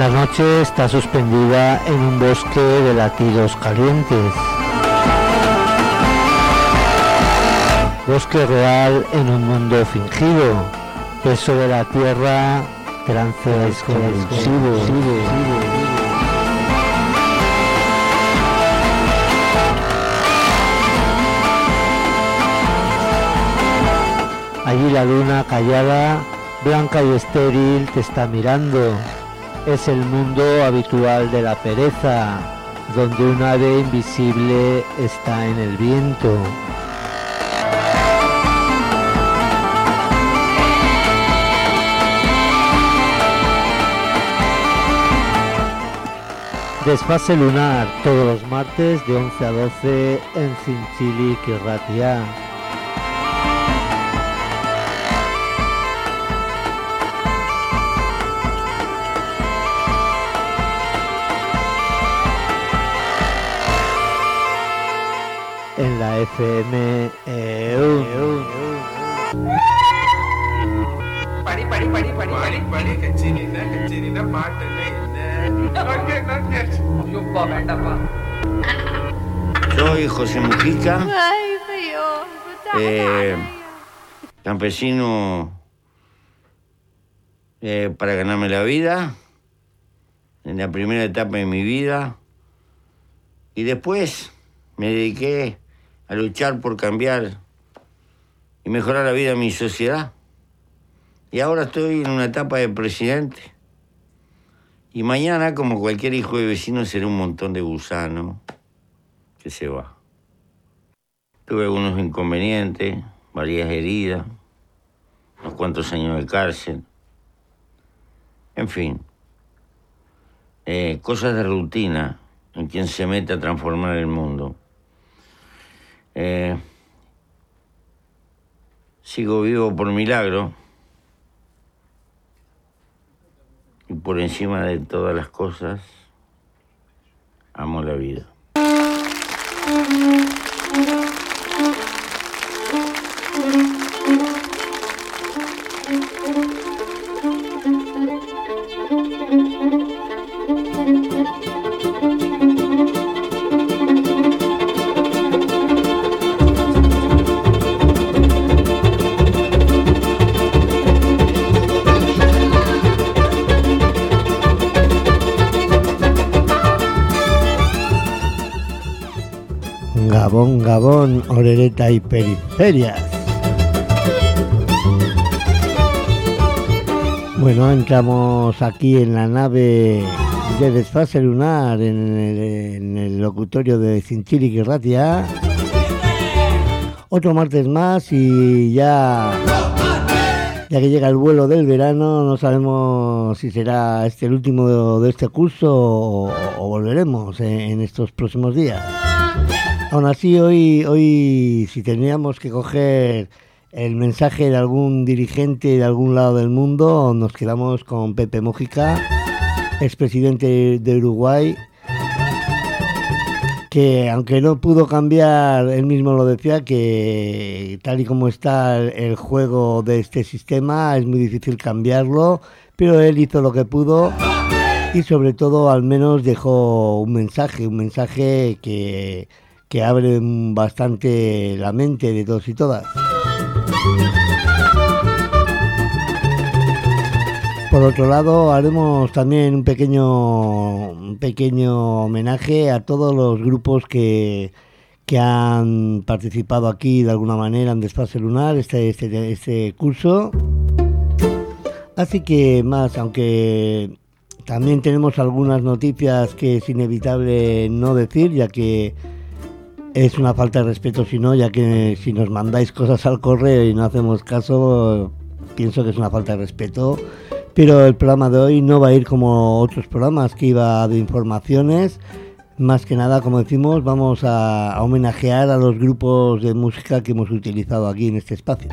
La noche está suspendida en un bosque de latidos calientes. Bosque real en un mundo fingido. Peso de la tierra, trance desconvulsivo. Allí la luna callada, blanca y estéril, te está mirando. Es el mundo habitual de la pereza, donde un ave invisible está en el viento. Desfase lunar, todos los martes de 11 a 12 en Cinchilic y Ratia. En la FM Soy José Mujica, campesino para ganarme la vida, en la primera etapa de mi vida, y después me dediqué a luchar por cambiar y mejorar la vida de mi sociedad. Y ahora estoy en una etapa de presidente. Y mañana, como cualquier hijo de vecino, será un montón de gusano que se va. Tuve algunos inconvenientes, varias heridas, unos cuantos años de cárcel. En fin, cosas de rutina en quien se mete a transformar el mundo. Sigo vivo por milagro. Y por encima de todas las cosas, amo la vida. Gabón, Orereta y periferias. Bueno, entramos aquí en la nave de Desfase Lunar, en el locutorio de Cinchilic y Ratia. Otro martes más y ya que llega el vuelo del verano, no sabemos si será el último de este curso o volveremos en estos próximos días. Aún así, hoy si teníamos que coger el mensaje de algún dirigente de algún lado del mundo, nos quedamos con Pepe Mujica, expresidente de Uruguay, que aunque no pudo cambiar, él mismo lo decía, que tal y como está el juego de este sistema es muy difícil cambiarlo, pero él hizo lo que pudo y sobre todo al menos dejó un mensaje que abre bastante la mente de todos y todas. Por otro lado, haremos también un pequeño homenaje a todos los grupos que han participado aquí de alguna manera en Desfase Lunar, este curso. Así que más, aunque también tenemos algunas noticias que es inevitable no decir, ya que es una falta de respeto, ya que si nos mandáis cosas al correo y no hacemos caso, pienso que es una falta de respeto. Pero el programa de hoy no va a ir como otros programas que iba de informaciones. Más que nada, como decimos, vamos a homenajear a los grupos de música que hemos utilizado aquí en este espacio.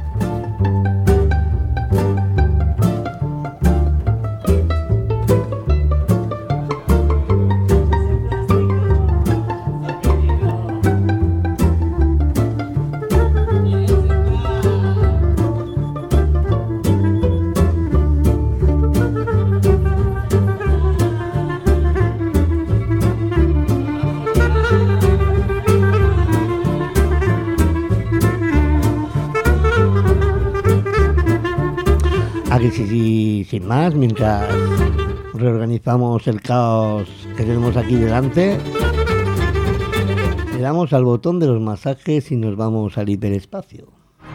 Y sin más, mientras reorganizamos el caos que tenemos aquí delante, le damos al botón de los masajes y nos vamos al hiperespacio.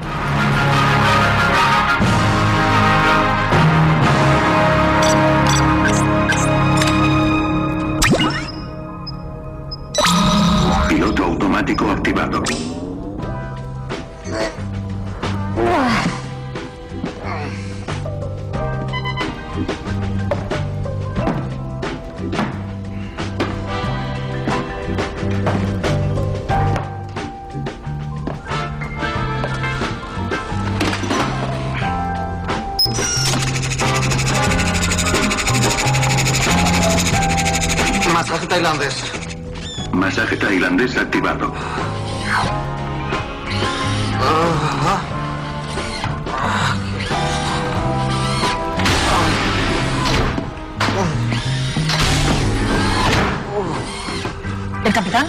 Piloto automático activado. Masaje tailandés. Masaje tailandés activado. ¿El capitán?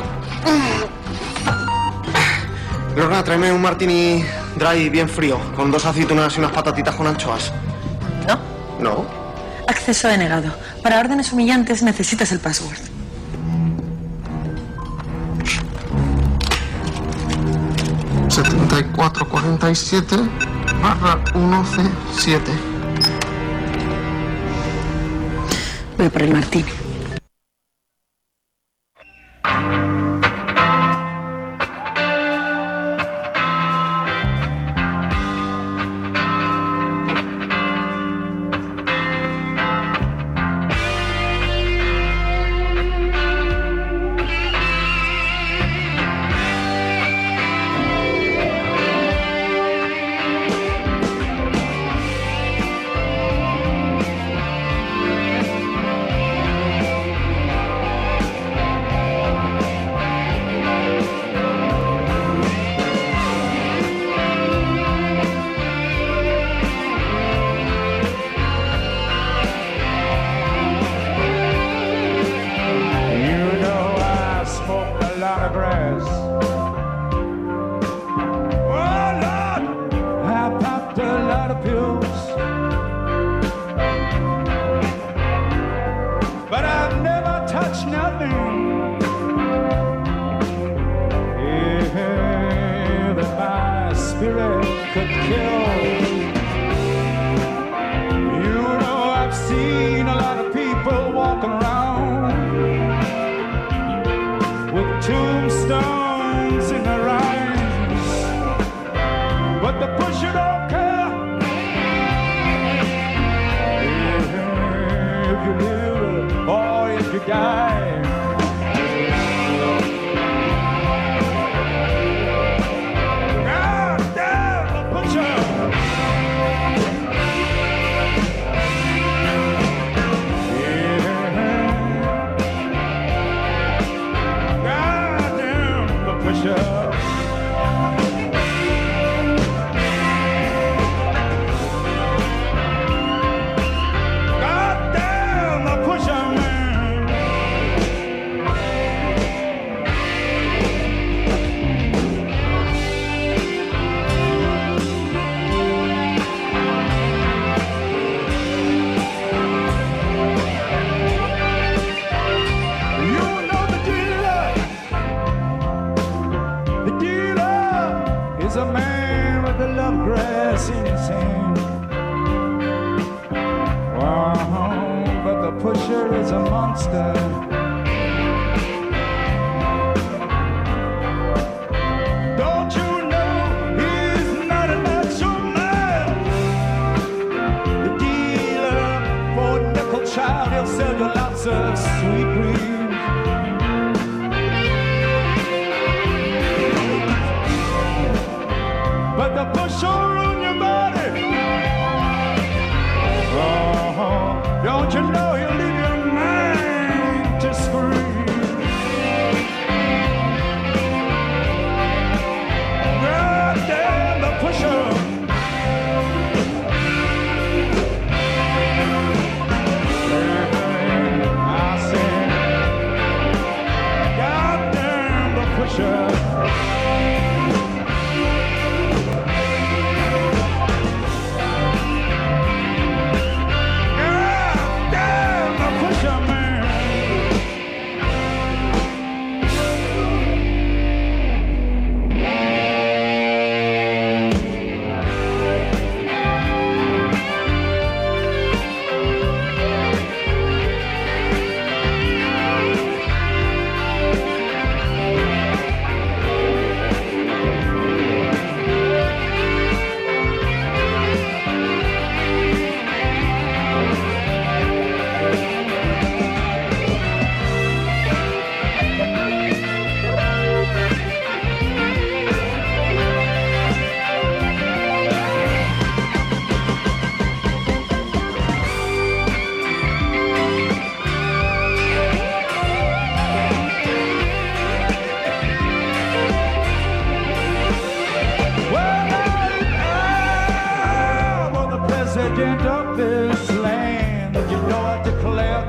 Lorna, tráeme un martini dry bien frío, con 2 aceitunas y unas patatitas con anchoas. No. ¿No? Acceso denegado. Para órdenes humillantes necesitas el password. ...7447/1C7. Voy por el martini.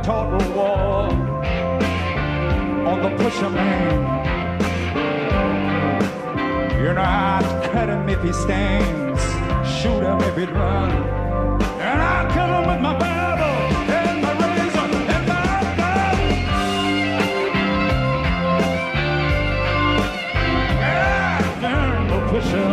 total war on the pusher man. You know I'd cut him if he stands, shoot him if he'd run, and I'd kill him with my Bible and my razor and my gun. God damn the pusher.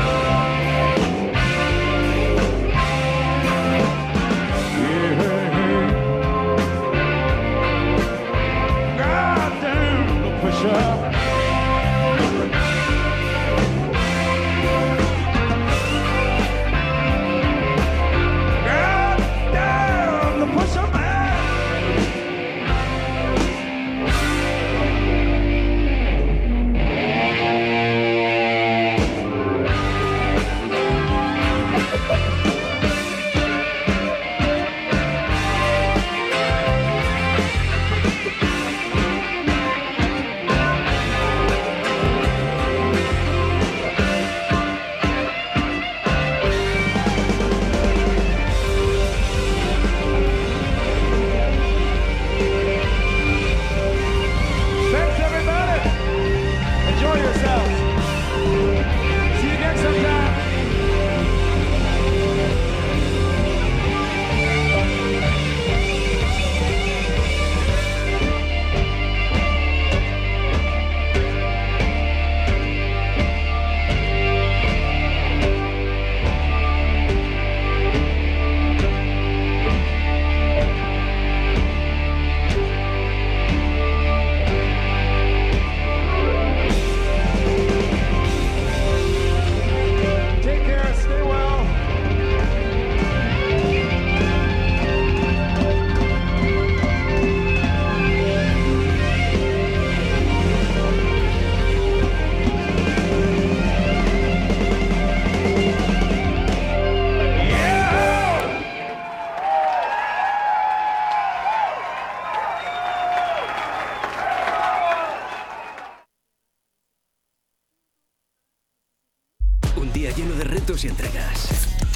Y entregas.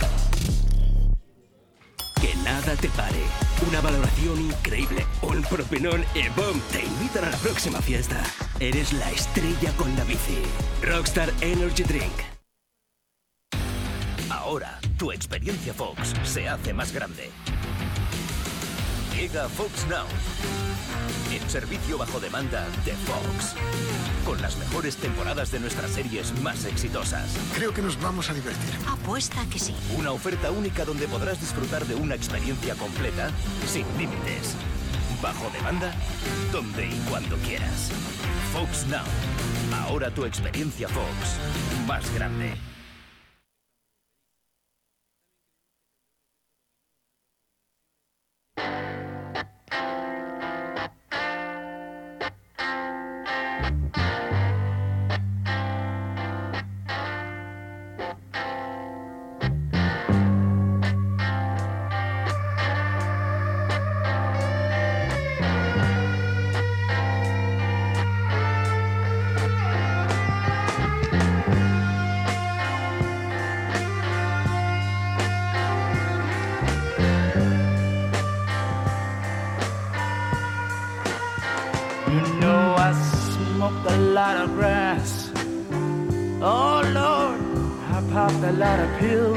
Que nada te pare. Una valoración increíble. Un propinón y ¡boom! Te invitan a la próxima fiesta. Eres la estrella con la bici. Rockstar Energy Drink. Ahora, tu experiencia Fox se hace más grande. Llega Fox Now. El servicio bajo demanda de Fox. Con las mejores temporadas de nuestras series más exitosas. Creo que nos vamos a divertir. Apuesta que sí. Una oferta única donde podrás disfrutar de una experiencia completa, sin límites. Bajo demanda, donde y cuando quieras. Fox Now. Ahora tu experiencia Fox más grande. A lot of pills.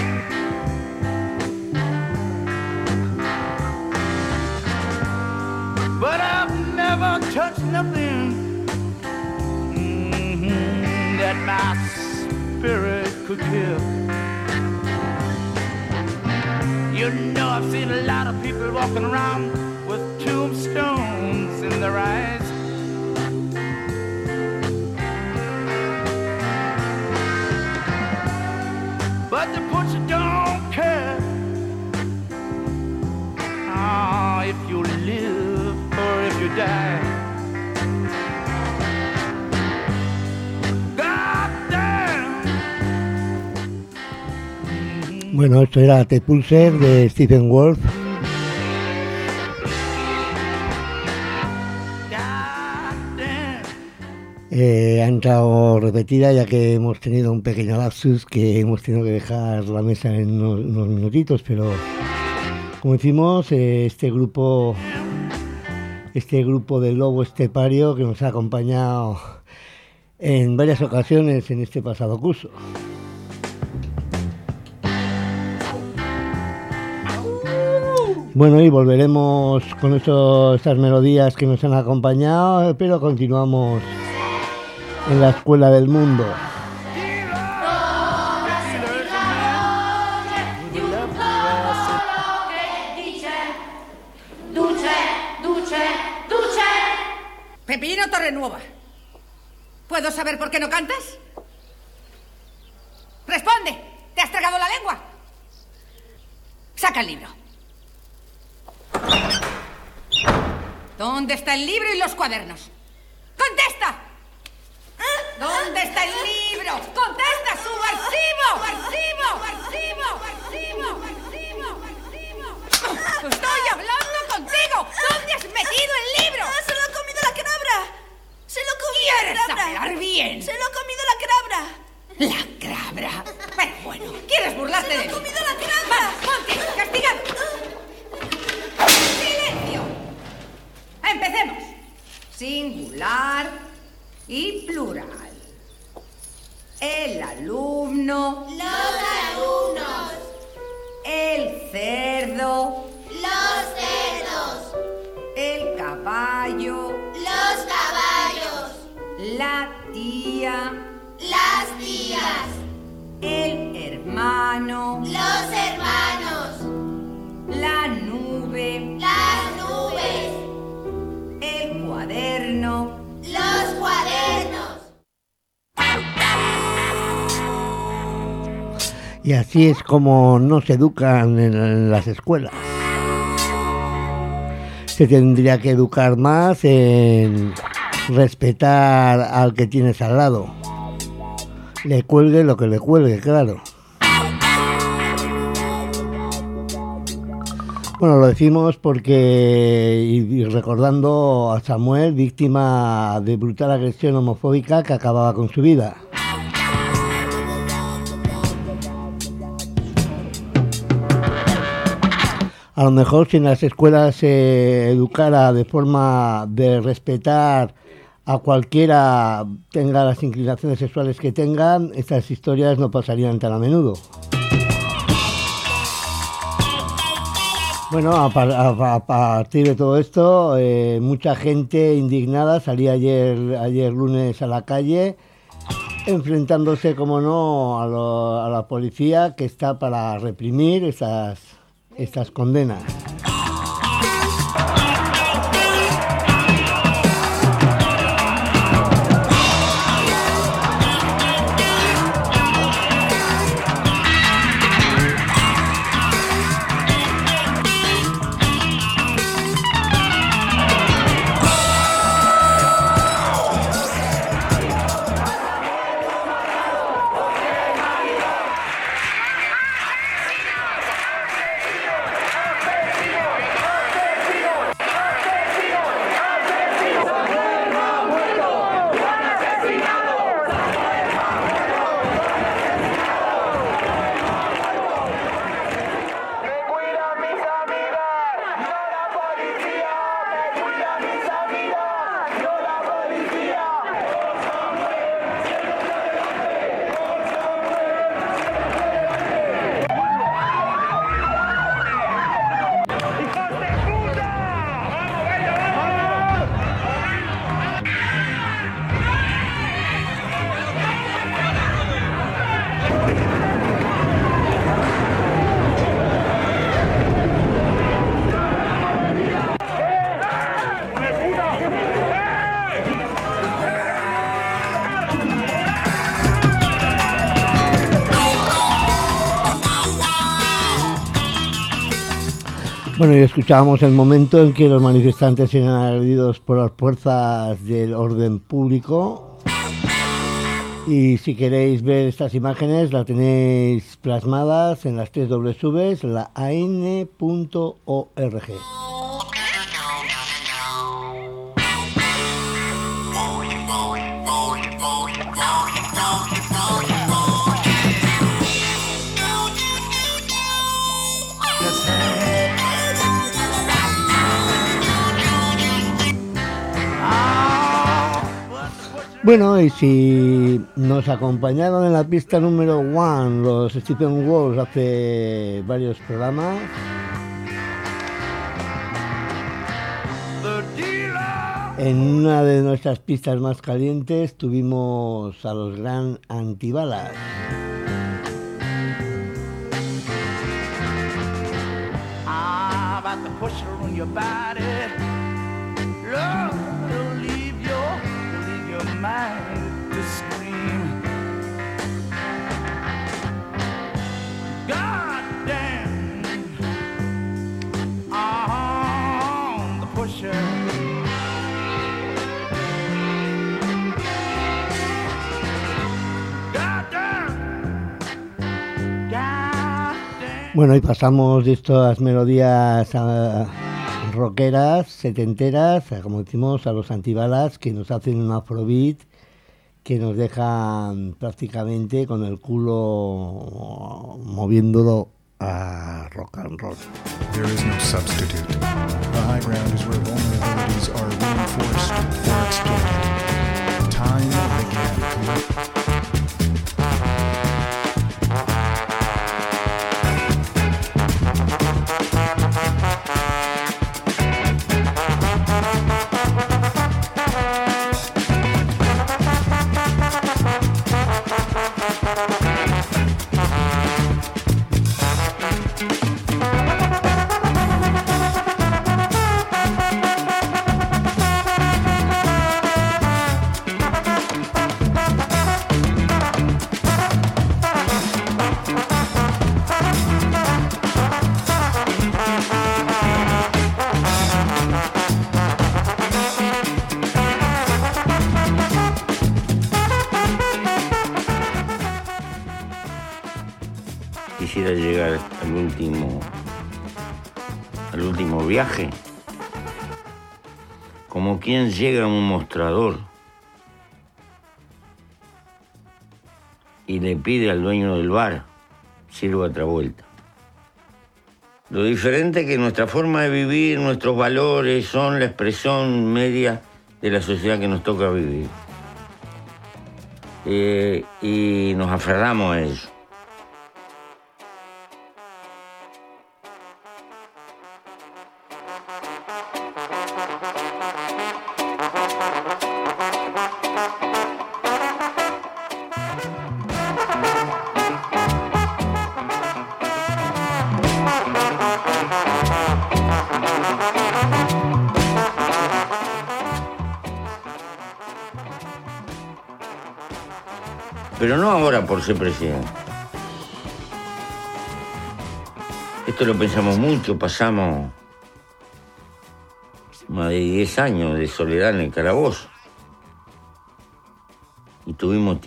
But I've never touched nothing that my spirit could kill. You know I've seen a lot of people walking around with tombstones in their eyes. But the butcher don't care if you live or if you die. God damn. Bueno, esto era The Pulser de Stephen Wolf. Ha entrado repetida ya que hemos tenido un pequeño lapsus que hemos tenido que dejar la mesa en unos minutitos, pero como decimos, este grupo este grupo de Lobo Estepario que nos ha acompañado en varias ocasiones en este pasado curso. Bueno, y volveremos con estas melodías que nos han acompañado, pero continuamos en la Escuela del Mundo. Pepino Torrenueva, ¿puedo saber por qué no cantas? ¡Responde! ¿Te has tragado la lengua? Saca el libro. ¿Dónde está el libro y los cuadernos? ¡Contesta! ¿Dónde está el libro? ¡Contesta, subversivo! ¡Estoy hablando contigo! ¿Dónde has metido el libro? ¡Se lo ha comido la cabra! ¡Se lo ha comido la cabra! ¿Quieres hablar bien? ¡Se lo ha comido la cabra! ¡La cabra! Pero bueno, ¿quieres burlarte de mí? ¡Se lo ha comido la cabra! ¡Ponte! ¡Castigado! ¡Silencio! Empecemos. Singular y plural. El alumno. Los alumnos. El cerdo. Los cerdos. El caballo. Los caballos. La tía. Las tías. El hermano. Los hermanos. La nube. Las nubes. El cuaderno. Los cuadernos. Y así es como nos educan en las escuelas. Se tendría que educar más en respetar al que tienes al lado. Le cuelgue lo que le cuelgue, claro. Bueno, lo decimos porque, y recordando a Samuel, víctima de brutal agresión homofóbica que acababa con su vida. A lo mejor si en las escuelas se educara de forma de respetar a cualquiera, tenga las inclinaciones sexuales que tengan, estas historias no pasarían tan a menudo. Bueno, a partir de todo esto, mucha gente indignada salía ayer lunes a la calle, enfrentándose, como no, a la policía que está para reprimir estas condenas. Bueno, y escuchábamos el momento en que los manifestantes eran agredidos por las fuerzas del orden público. Y si queréis ver estas imágenes, las tenéis plasmadas en las 3 Ws, la AN.org. Bueno, y si nos acompañaron en la pista número 1 los Stephen Wolf hace varios programas, en una de nuestras pistas más calientes tuvimos a los Gran Antibalas. About the pusher on your body, Lord, it'll leave your mind to scream. God damn, the pusher. Bueno, y pasamos de estas melodías rockeras, setenteras, como decimos, a los Antibalas, que nos hacen un afrobeat que nos dejan prácticamente con el culo moviéndolo a rock and roll. There is no substitute. The high ground is where vulnerabilities are reinforced or exploited. Time and again. Quisiera llegar al último viaje, como quien llega a un mostrador y le pide al dueño del bar, sirva otra vuelta. Lo diferente que nuestra forma de vivir, nuestros valores, son la expresión media de la sociedad que nos toca vivir. Y nos aferramos a ello. Pero no ahora por ser presidente. Esto lo pensamos mucho, pasamos más de 10 años de soledad en el calabozo. Y tuvimos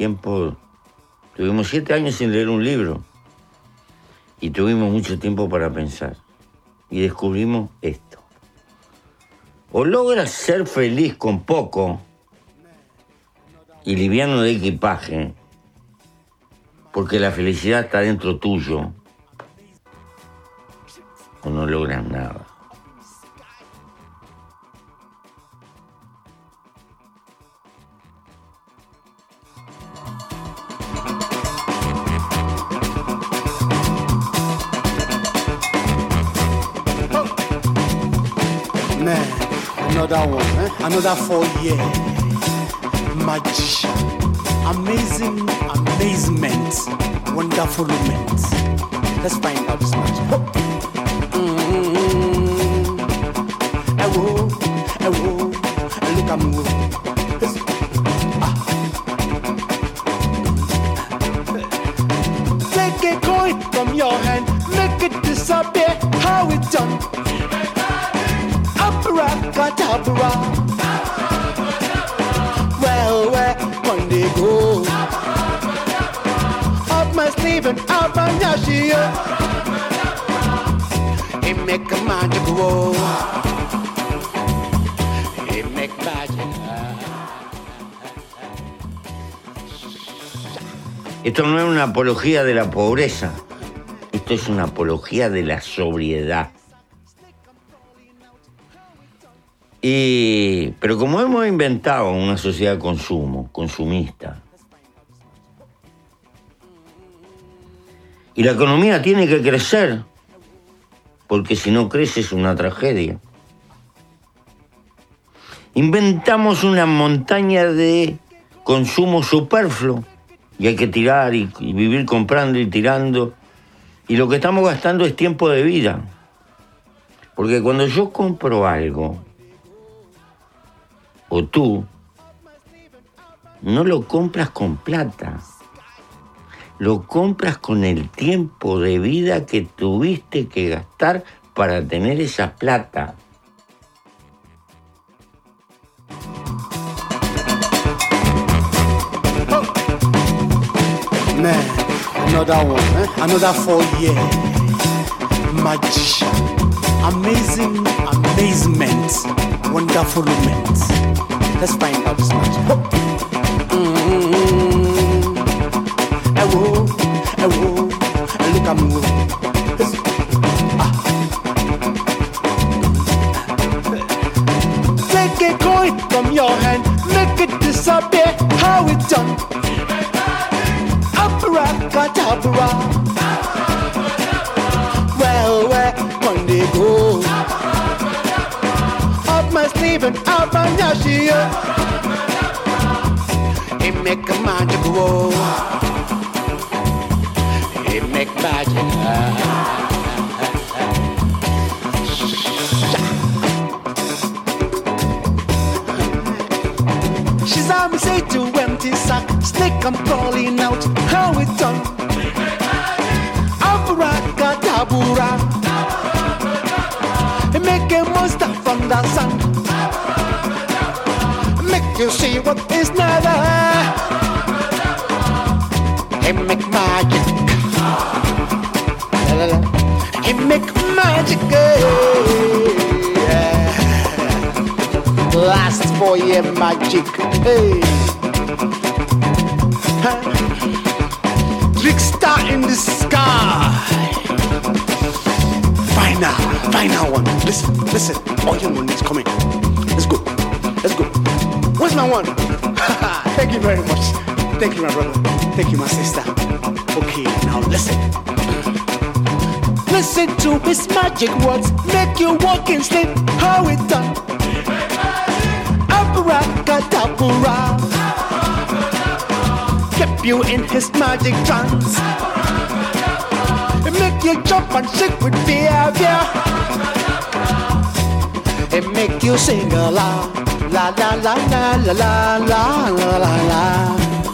7 años sin leer un libro. Y tuvimos mucho tiempo para pensar. Y descubrimos esto. O logras ser feliz con poco y liviano de equipaje, porque la felicidad está dentro tuyo, o no logras nada. Man, another one, another 4 years. Magician, amazing amazement, wonderful moment. Let's find out this magic. Look at me. Take a coin from your hand, make it disappear. How it done? Abracadabra. Well, where can they go? Up my sleeve and out my yashio. It make a magic grow. It make magic. Esto no es una apología de la pobreza. Esto es una apología de la sobriedad. Pero como hemos inventado una sociedad de consumo, consumista, y la economía tiene que crecer, porque si no crece es una tragedia, inventamos una montaña de consumo superfluo y hay que tirar y vivir comprando y tirando. Y lo que estamos gastando es tiempo de vida. Porque cuando yo compro algo, o tú, no lo compras con plata. Lo compras con el tiempo de vida que tuviste que gastar para tener esa plata. Man, another one, another 4 year. Magician, amazing amazement, wonderfulment. Let's find out this magic. Look at me. Take a coin from your hand, make it disappear. How it's done? Abracadabra. Well, where can they go? Up my sleeve and out my yashia. It make a magic roll. It make magic. She's on me say to empty sack, snake I'm crawling out. How it done? Abracadabra. It make a monster from the sun. Make you see what is not there. It make magic. It make magic. Last 4 year magic. Hey. Trickster in the sky. Final one. Listen. Oh, your one is coming. Let's go. Where's my one? Thank you very much. Thank you, my brother. Thank you, my sister. Okay, now listen. Listen to his magic words. Make you walk in sleep. How it done? Abracadabra. Keep you in his magic trance. It make you jump and shake with fear. It make you sing a la la la la la la la la la la la.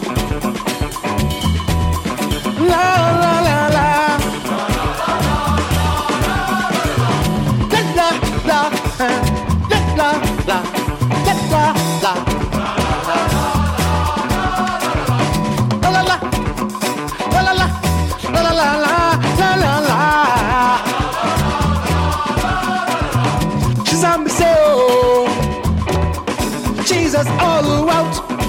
La la la la. La la la la la la la. Jesus all out.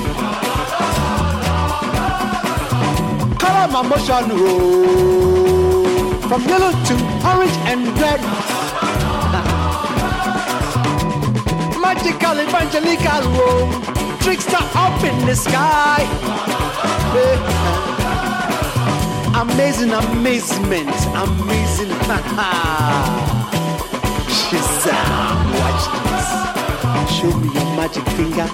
Color my motion roll from yellow to orange and red. Magical evangelical roll, trickster up in the sky. Amazing amazement, amazing. Shazam, watch this. Show me your magic finger.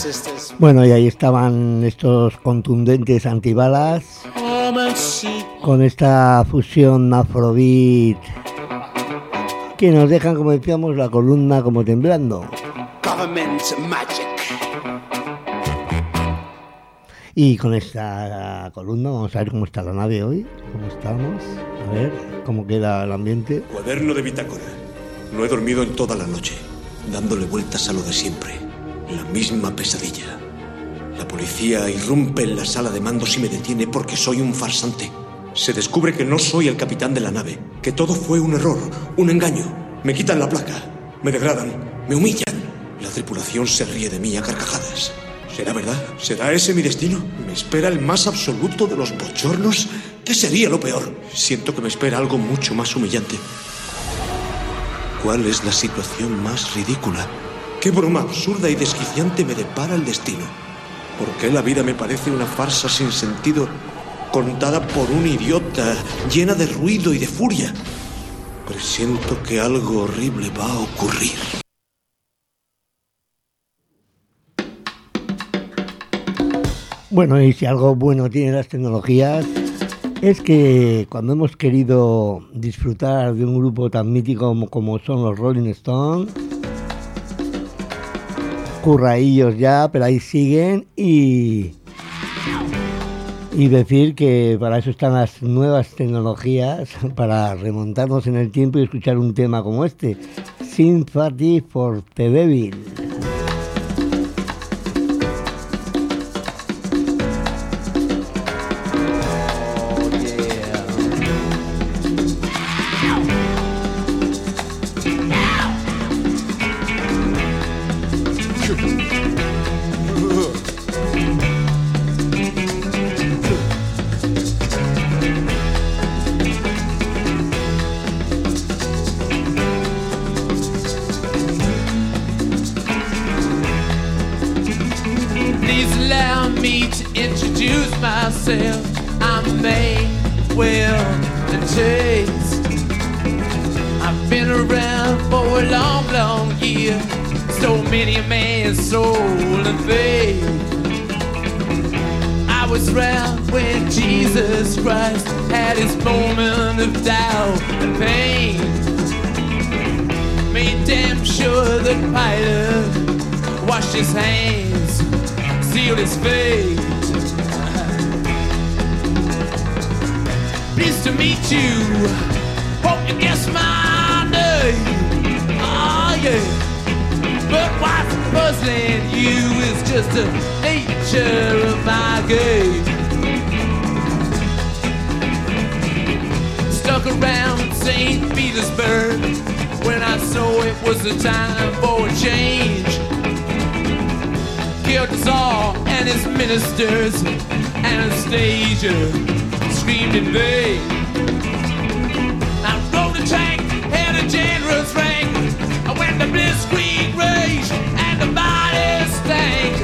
sisters. Bueno, y ahí estaban estos contundentes antibalas con esta fusión afrobeat que nos dejan, como decíamos, la columna como temblando. Government magic. Y con esta columna vamos a ver cómo está la nave hoy, cómo estamos, a ver cómo queda el ambiente. Cuaderno de bitácora. No he dormido en toda la noche, dándole vueltas a lo de siempre. La misma pesadilla. La policía irrumpe en la sala de mandos y me detiene porque soy un farsante. Se descubre que no soy el capitán de la nave, que todo fue un error, un engaño. Me quitan la placa, me degradan, me humillan. La tripulación se ríe de mí a carcajadas. ¿Será verdad? ¿Será ese mi destino? ¿Me espera el más absoluto de los bochornos? ¿Qué sería lo peor? Siento que me espera algo mucho más humillante. ¿Cuál es la situación más ridícula? ¿Qué broma absurda y desquiciante me depara el destino? ¿Por qué la vida me parece una farsa sin sentido, contada por un idiota, llena de ruido y de furia? Presiento que algo horrible va a ocurrir. Bueno, y si algo bueno tienen las tecnologías es que cuando hemos querido disfrutar de un grupo tan mítico como son los Rolling Stones, curraillos ya, pero ahí siguen, y decir que para eso están las nuevas tecnologías, para remontarnos en el tiempo y escuchar un tema como este, Sympathy for the Devil. I'm Manuel the Chase. I've been around for a long, long year. Stole many a man's soul and faith. I was around when Jesus Christ had his moment of doubt and pain. Made damn sure the pilot washed his hands, sealed his fate. Pleased to meet you. Hope you guess my name. Oh yeah. But what's puzzling you is just the nature of my game. Stuck around St. Petersburg when I saw it was the time for a change. Killed the Tsar and his ministers. Anastasia screamed in vain. I rode a tank, had a generous rank. I went to blitzkrieg rage and the body stank.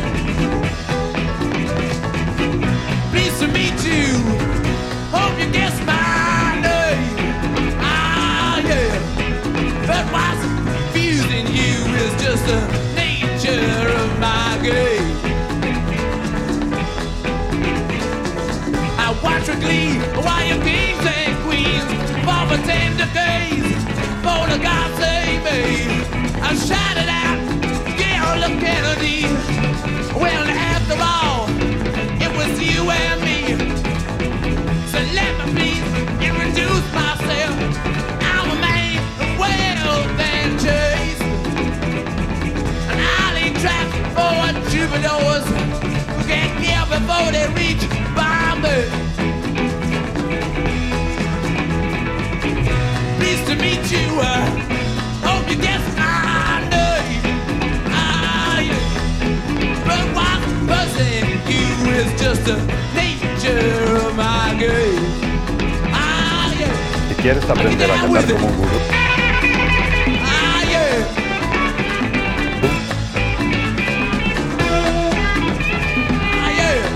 Pleased to meet you. Hope you guess my name. Ah yeah. But what's confusing you is just the nature of my game. Watch with glee while your kings and queens fall for 10 decades. For the God save me, I shouted out, Gail Kennedy. Well, after all, it was you and me. So let me please introduce myself. I'm a man of wealth and chase. And I'll ain't trapped for troubadours who get here before they reach Bombay. Pleased to meet you. Hope you guess my name. Ah, yeah. But what's buzzing you is just the nature of my game. Ah, yeah. Si quieres aprender a cantar como un gurú. Ah, yeah. Ah, yeah.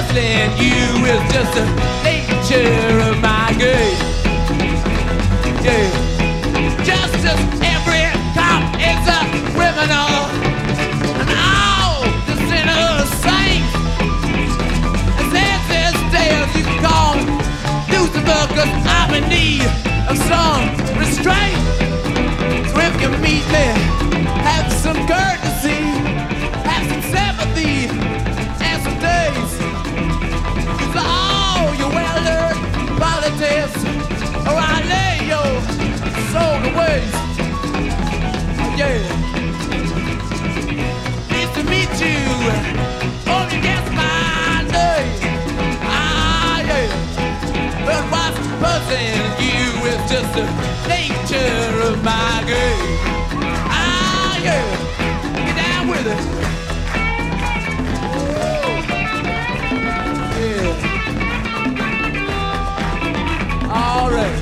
wrestling you is just the nature of my game. Yeah. Just as every cop is a criminal, and all the sinners saints. And there's this day as you can call Lucifer, 'cause I'm in need of some restraint. So if you meet me, have some courtesy, have some sympathy, and some days. 'Cause all your well-learned politics, or I lay your soul to waste. Yeah. Nice to meet you. Hope you guess my name. Ah, yeah. But what's buzzing you is just the nature of my game. Ah, yeah. Get down with it. Yeah. All right.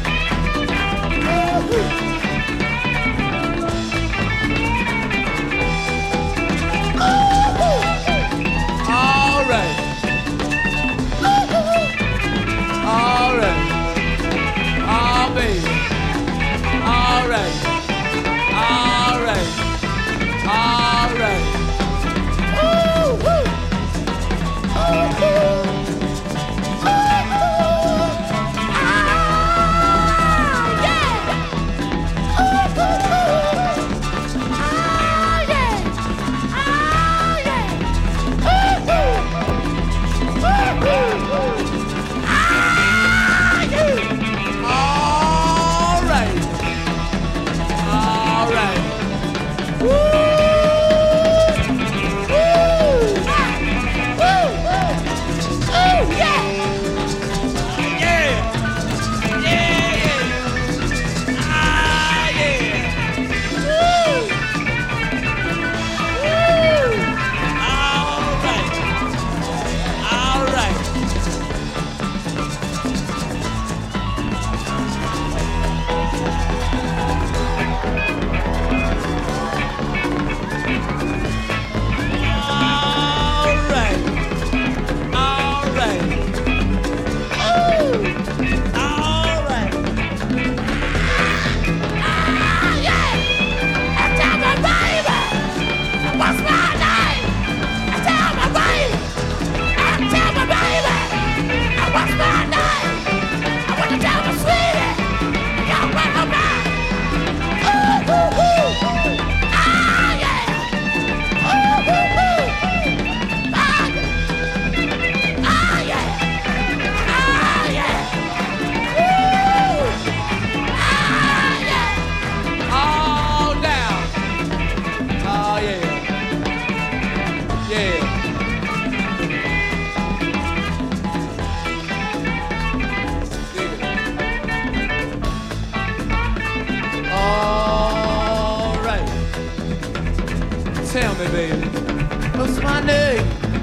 Tell me, baby, what's my name?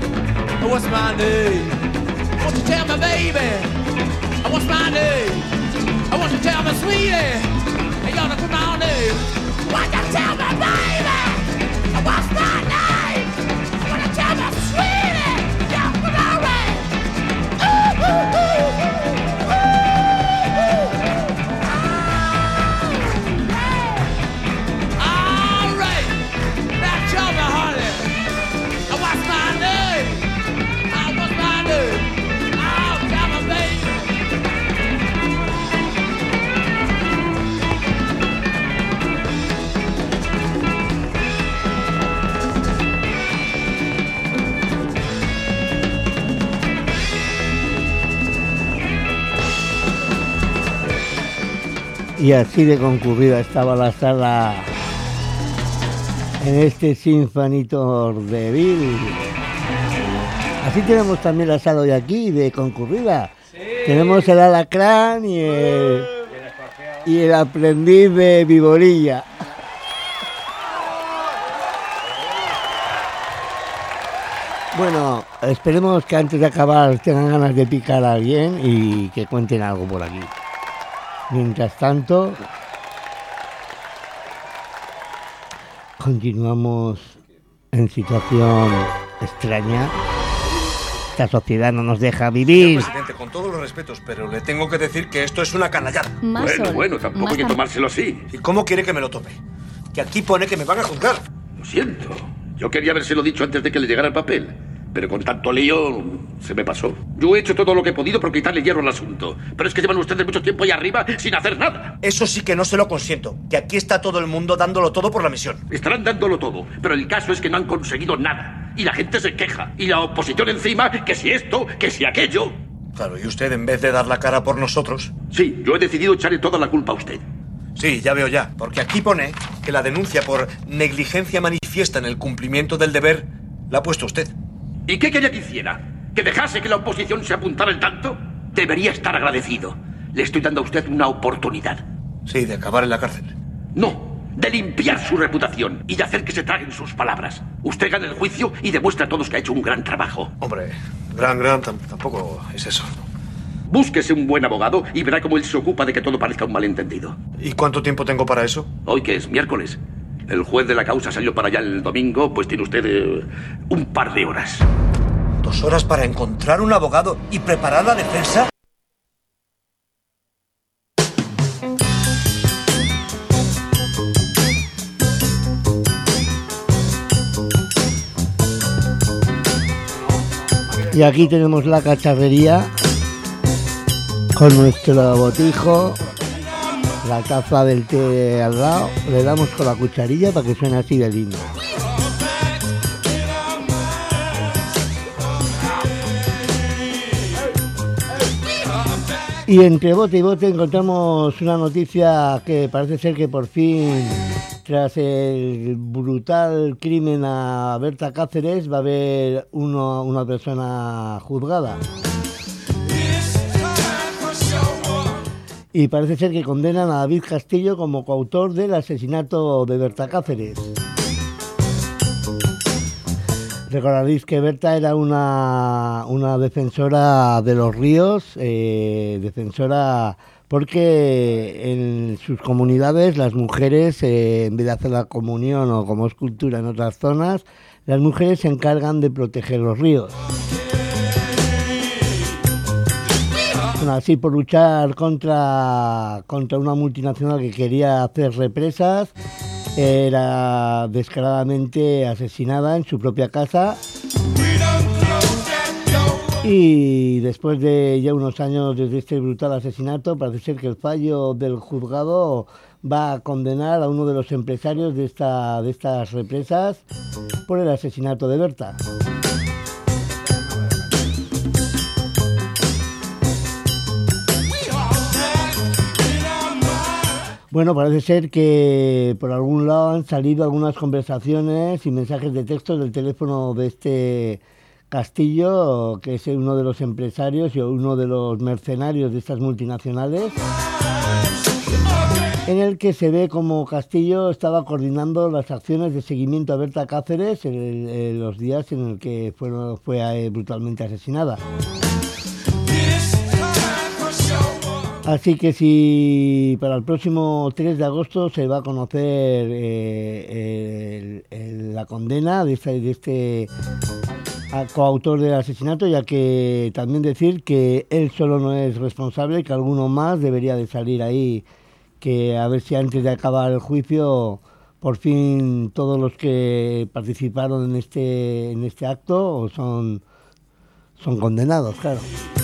What's my name? Won't you tell me, baby, what's my name? I want you to tell me, sweetie, you ought to put my name. Won't you tell me, baby, what's my name? I want you to tell me, sweetie, you ought to put my name. Ooh, ooh, ooh, ooh, all right, now tell me, honey, what's my name? What's my name? Oh, tell me, baby. Y así de concurrida estaba la sala en este Sinfonitor de Bill. Así tenemos también la sala hoy aquí de concurrida. Sí. Tenemos el alacrán y el aprendiz de Viborilla. Bueno, esperemos que antes de acabar tengan ganas de picar a alguien y que cuenten algo por aquí. Mientras tanto, continuamos en situación extraña. esta sociedad no nos deja vivir. Señor presidente, con todos los respetos, pero le tengo que decir que esto es una canallada. Bueno, tampoco hay que tomárselo así. ¿Y cómo quiere que me lo tome? Que aquí pone que me van a juzgar. Lo siento. Yo quería habérselo dicho antes de que le llegara el papel. Pero con tanto lío, se me pasó. Yo he hecho todo lo que he podido por quitarle hierro al asunto. Pero es que llevan ustedes mucho tiempo ahí arriba sin hacer nada. Eso sí que no se lo consiento. Que aquí está todo el mundo dándolo todo por la misión. Estarán dándolo todo, pero el caso es que no han conseguido nada. Y la gente se queja. Y la oposición encima, que si esto, que si aquello. Claro, y usted, en vez de dar la cara por nosotros... Sí, yo he decidido echarle toda la culpa a usted. Sí, ya veo ya. Porque aquí pone que la denuncia por negligencia manifiesta en el cumplimiento del deber la ha puesto usted. ¿Y qué quería que hiciera? ¿Que dejase que la oposición se apuntara el tanto? Debería estar agradecido. Le estoy dando a usted una oportunidad. Sí, de acabar en la cárcel. No, de limpiar su reputación y de hacer que se traguen sus palabras. Usted gana el juicio y demuestra a todos que ha hecho un gran trabajo. Hombre, tampoco es eso. Búsquese un buen abogado y verá cómo él se ocupa de que todo parezca un malentendido. ¿Y cuánto tiempo tengo para eso? Hoy que es miércoles. El juez de la causa salió para allá el domingo, pues tiene usted un par de horas. 2 horas para encontrar un abogado y preparar la defensa. Y aquí tenemos la cacharrería con nuestro botijo, la taza del té al lado, le damos con la cucharilla para que suene así de lindo. Y entre bote y bote encontramos una noticia que parece ser que por fin, tras el brutal crimen a Berta Cáceres, va a haber una persona juzgada. Y parece ser que condenan a David Castillo como coautor del asesinato de Berta Cáceres. Recordaréis que Berta era una defensora de los ríos, defensora porque en sus comunidades las mujeres, en vez de hacer la comunión o como es cultura en otras zonas, las mujeres se encargan de proteger los ríos. Bueno, así por luchar contra una multinacional que quería hacer represas, era descaradamente asesinada en su propia casa y después de ya unos años desde este brutal asesinato parece ser que el fallo del juzgado va a condenar a uno de los empresarios de estas represas por el asesinato de Berta. Bueno, parece ser que por algún lado han salido algunas conversaciones y mensajes de texto del teléfono de este Castillo, que es uno de los empresarios y uno de los mercenarios de estas multinacionales, en el que se ve como Castillo estaba coordinando las acciones de seguimiento a Berta Cáceres en los días en el que fue brutalmente asesinada. Así que si para el próximo 3 de agosto se va a conocer la condena de este coautor del asesinato, ya que también decir que él solo no es responsable, que alguno más debería de salir ahí, que a ver si antes de acabar el juicio, por fin todos los que participaron en este acto son condenados, claro.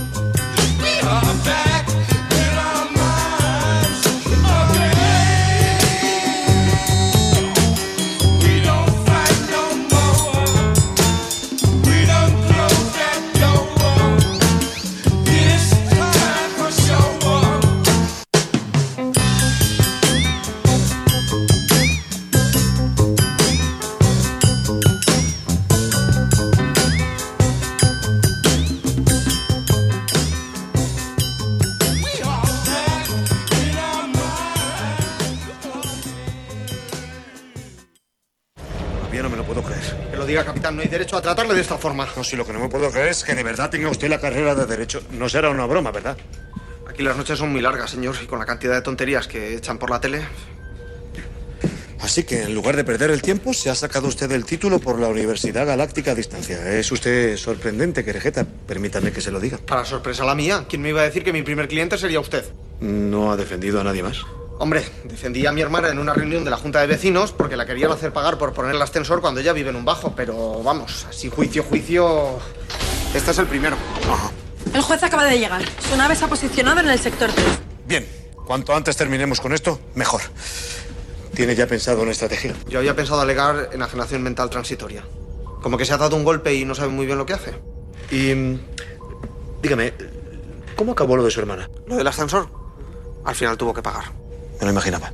Diga, capitán, no hay derecho a tratarle de esta forma. No, si lo que no me puedo creer es que de verdad tenga usted la carrera de Derecho. No será una broma, ¿verdad? Aquí las noches son muy largas, señor, y con la cantidad de tonterías que echan por la tele... Así que en lugar de perder el tiempo, se ha sacado usted el título por la Universidad Galáctica a Distancia. Es usted sorprendente, querejeta. Permítame que se lo diga. Para sorpresa la mía, ¿quién me iba a decir que mi primer cliente sería usted? ¿No ha defendido a nadie más? Hombre, defendí a mi hermana en una reunión de la Junta de Vecinos porque la querían hacer pagar por poner el ascensor cuando ella vive en un bajo. Pero vamos, así juicio... Este es el primero. Ajá. El juez acaba de llegar. Su nave se ha posicionado en el sector 3. Bien, cuanto antes terminemos con esto, mejor. ¿Tiene ya pensado una estrategia? Yo había pensado alegar enajenación mental transitoria. Como que se ha dado un golpe y no sabe muy bien lo que hace. Y... dígame, ¿cómo acabó lo de su hermana? Lo del ascensor. Al final tuvo que pagar. Me lo imaginaba.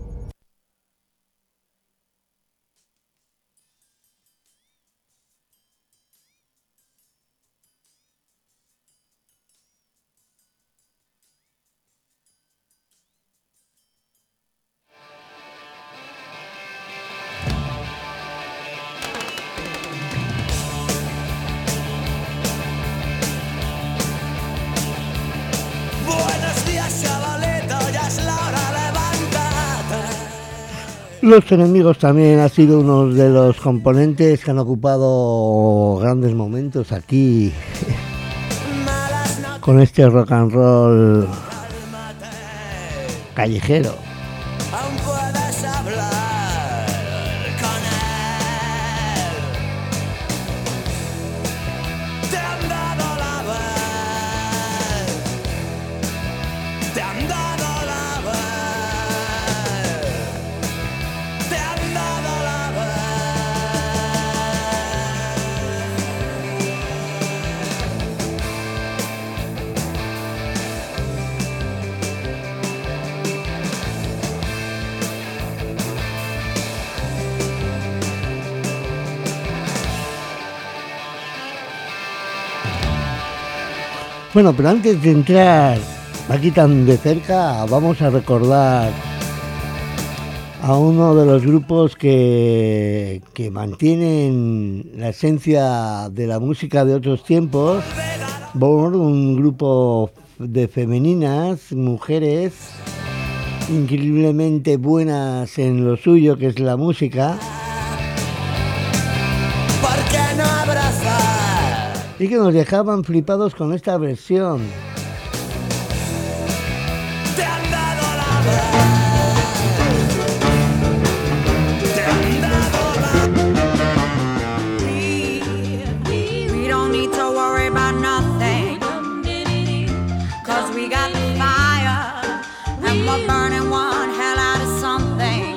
Los Enemigos también ha sido uno de los componentes que han ocupado grandes momentos aquí con este rock and roll callejero. Aún puedes hablar con él. Te han dado la vez. Te han dado la vez. Te han dado la vez. Bueno, pero antes de entrar aquí tan de cerca, vamos a recordar a uno de los grupos que mantienen la esencia de la música de otros tiempos. Born, un grupo de femeninas, mujeres increíblemente buenas en lo suyo, que es la música. ¿Por qué no abrazar? Y que nos dejaban flipados con esta versión. Te han dado la vez. Te han dado la vez. We don't need to worry about nothing, 'cause we got the fire, and we're burning one hell out of something.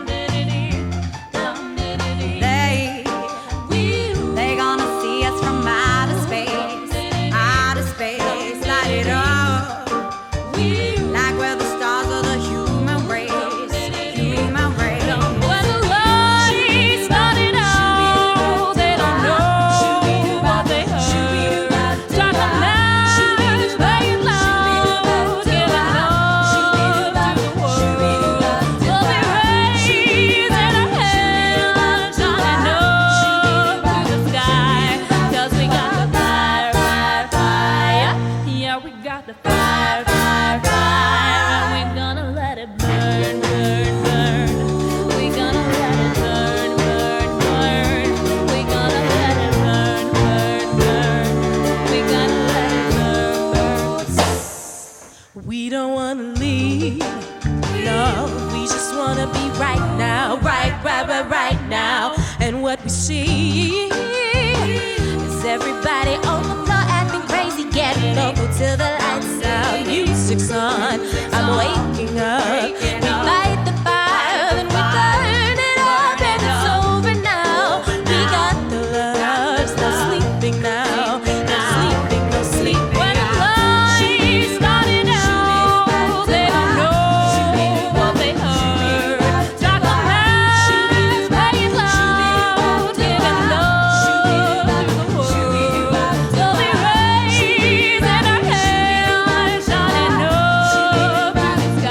They gonna see us from outer space, light it up, like we're the stars of the human race, human race. When the light started out, they don't know what they heard. Strike a match, play it loud, give it love to the world. We'll be raising our hands, shining up to the sky, 'cause we got the fire, fire, fire. Yeah, we got the fire, fire, fire, and we're gonna let it burn, burn, burn. We're gonna let it burn, burn, burn. We're gonna let it burn, burn, burn. We're gonna let it burn, burn. We don't wanna leave, no, we just wanna be right now, right now. And what we see is everybody on the floor acting crazy, getting local till the lights out, music's on, I'm waking up. We light the fire, then we burn it up, and it's over now. We got the love, no sleeping now, no sleeping, no sleep. When the lights started out, they don't know what they heard. Strike a match, play it loud, give it love to the world. We'll be raising our hands, shining up to the sky.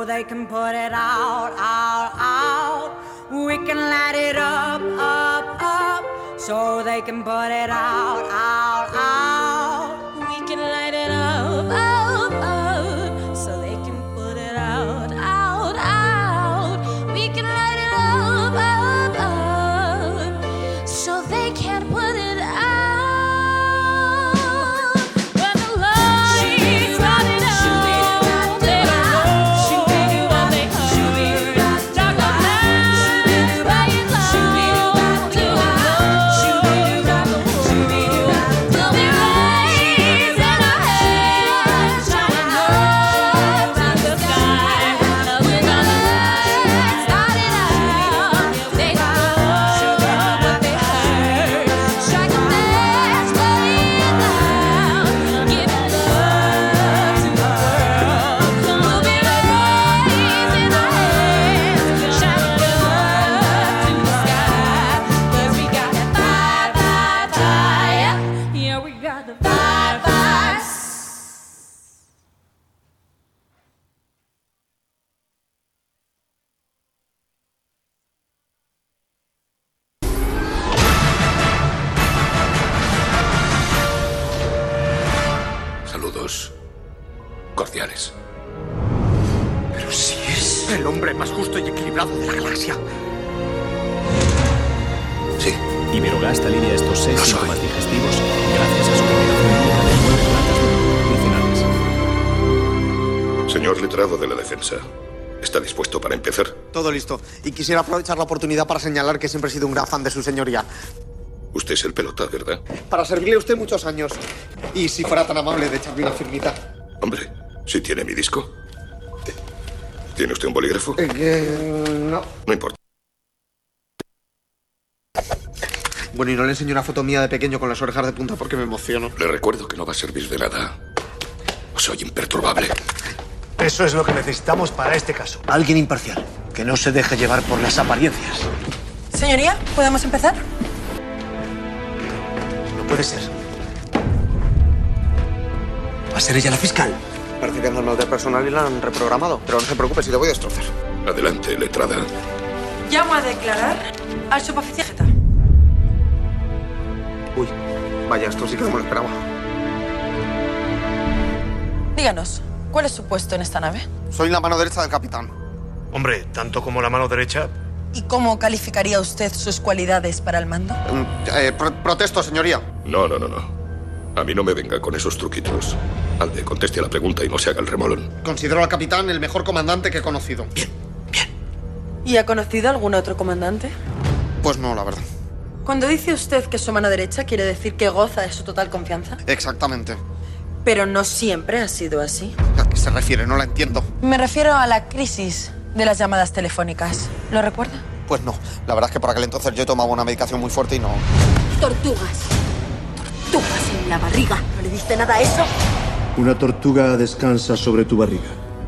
they can put it out, out, out. We can light it up, up, up, so they can put it out, out, out. We can light it up, up, up, so they can put it out, out, out. We can light it up, up, up, so they can put it out. When the lights light it up, they don't know what they heard. Dark the night, lying low to There'll be rays in our heads, shining up to the sky. When the lights light it up, they don't know what they heard. Strike a match, burning loud, giving love to the world. There'll be rays in our heads, shining up to the sky. Yeah, we got that fire, fire, fire. Yeah, we got the fire, fire. Saludos cordiales. Pero si es el hombre más justo y equilibrado de la galaxia. Sí. Iberogast alivia estos 6 síntomas digestivos gracias a su combinación única de 9 plantas medicinales. Señor letrado de la defensa, ¿está dispuesto para empezar? Todo listo. Y quisiera aprovechar la oportunidad para señalar que siempre he sido un gran fan de su señoría. Usted es el pelota, ¿verdad? Para servirle a usted muchos años. Y si fuera tan amable de echarme una firmita. Hombre, si tiene mi disco. ¿Tiene usted un bolígrafo? No. No importa. Bueno, y no le enseño una foto mía de pequeño con las orejas de punta porque me emociono. Le recuerdo que no va a servir de nada. Soy imperturbable. Eso es lo que necesitamos para este caso. Alguien imparcial, que no se deje llevar por las apariencias. Señoría, ¿podemos empezar? No puede ser. ¿Va a ser ella la fiscal? Parece que anda mal de personal y la han reprogramado. Pero no se preocupe, si le voy a destrozar. Adelante, letrada. Llamo a declarar al suboficial. Uy, vaya, esto sí que no me lo esperaba. Díganos, ¿cuál es su puesto en esta nave? Soy la mano derecha del capitán. Hombre, tanto como la mano derecha. ¿Y cómo calificaría usted sus cualidades para el mando? Protesto, señoría. No. A mí no me venga con esos truquitos. Ande, conteste a la pregunta y no se haga el remolón. Considero al capitán el mejor comandante que he conocido. ¿Y ha conocido algún otro comandante? Pues no, la verdad. Cuando dice usted que es su mano derecha, ¿quiere decir que goza de su total confianza? Exactamente. Pero no siempre ha sido así. ¿A qué se refiere? No la entiendo. Me refiero a la crisis de las llamadas telefónicas. ¿Lo recuerda? Pues no. La verdad es que por aquel entonces yo tomaba una medicación muy fuerte y no... Tortugas en la barriga. ¿No le diste nada a eso? Una tortuga descansa sobre tu barriga.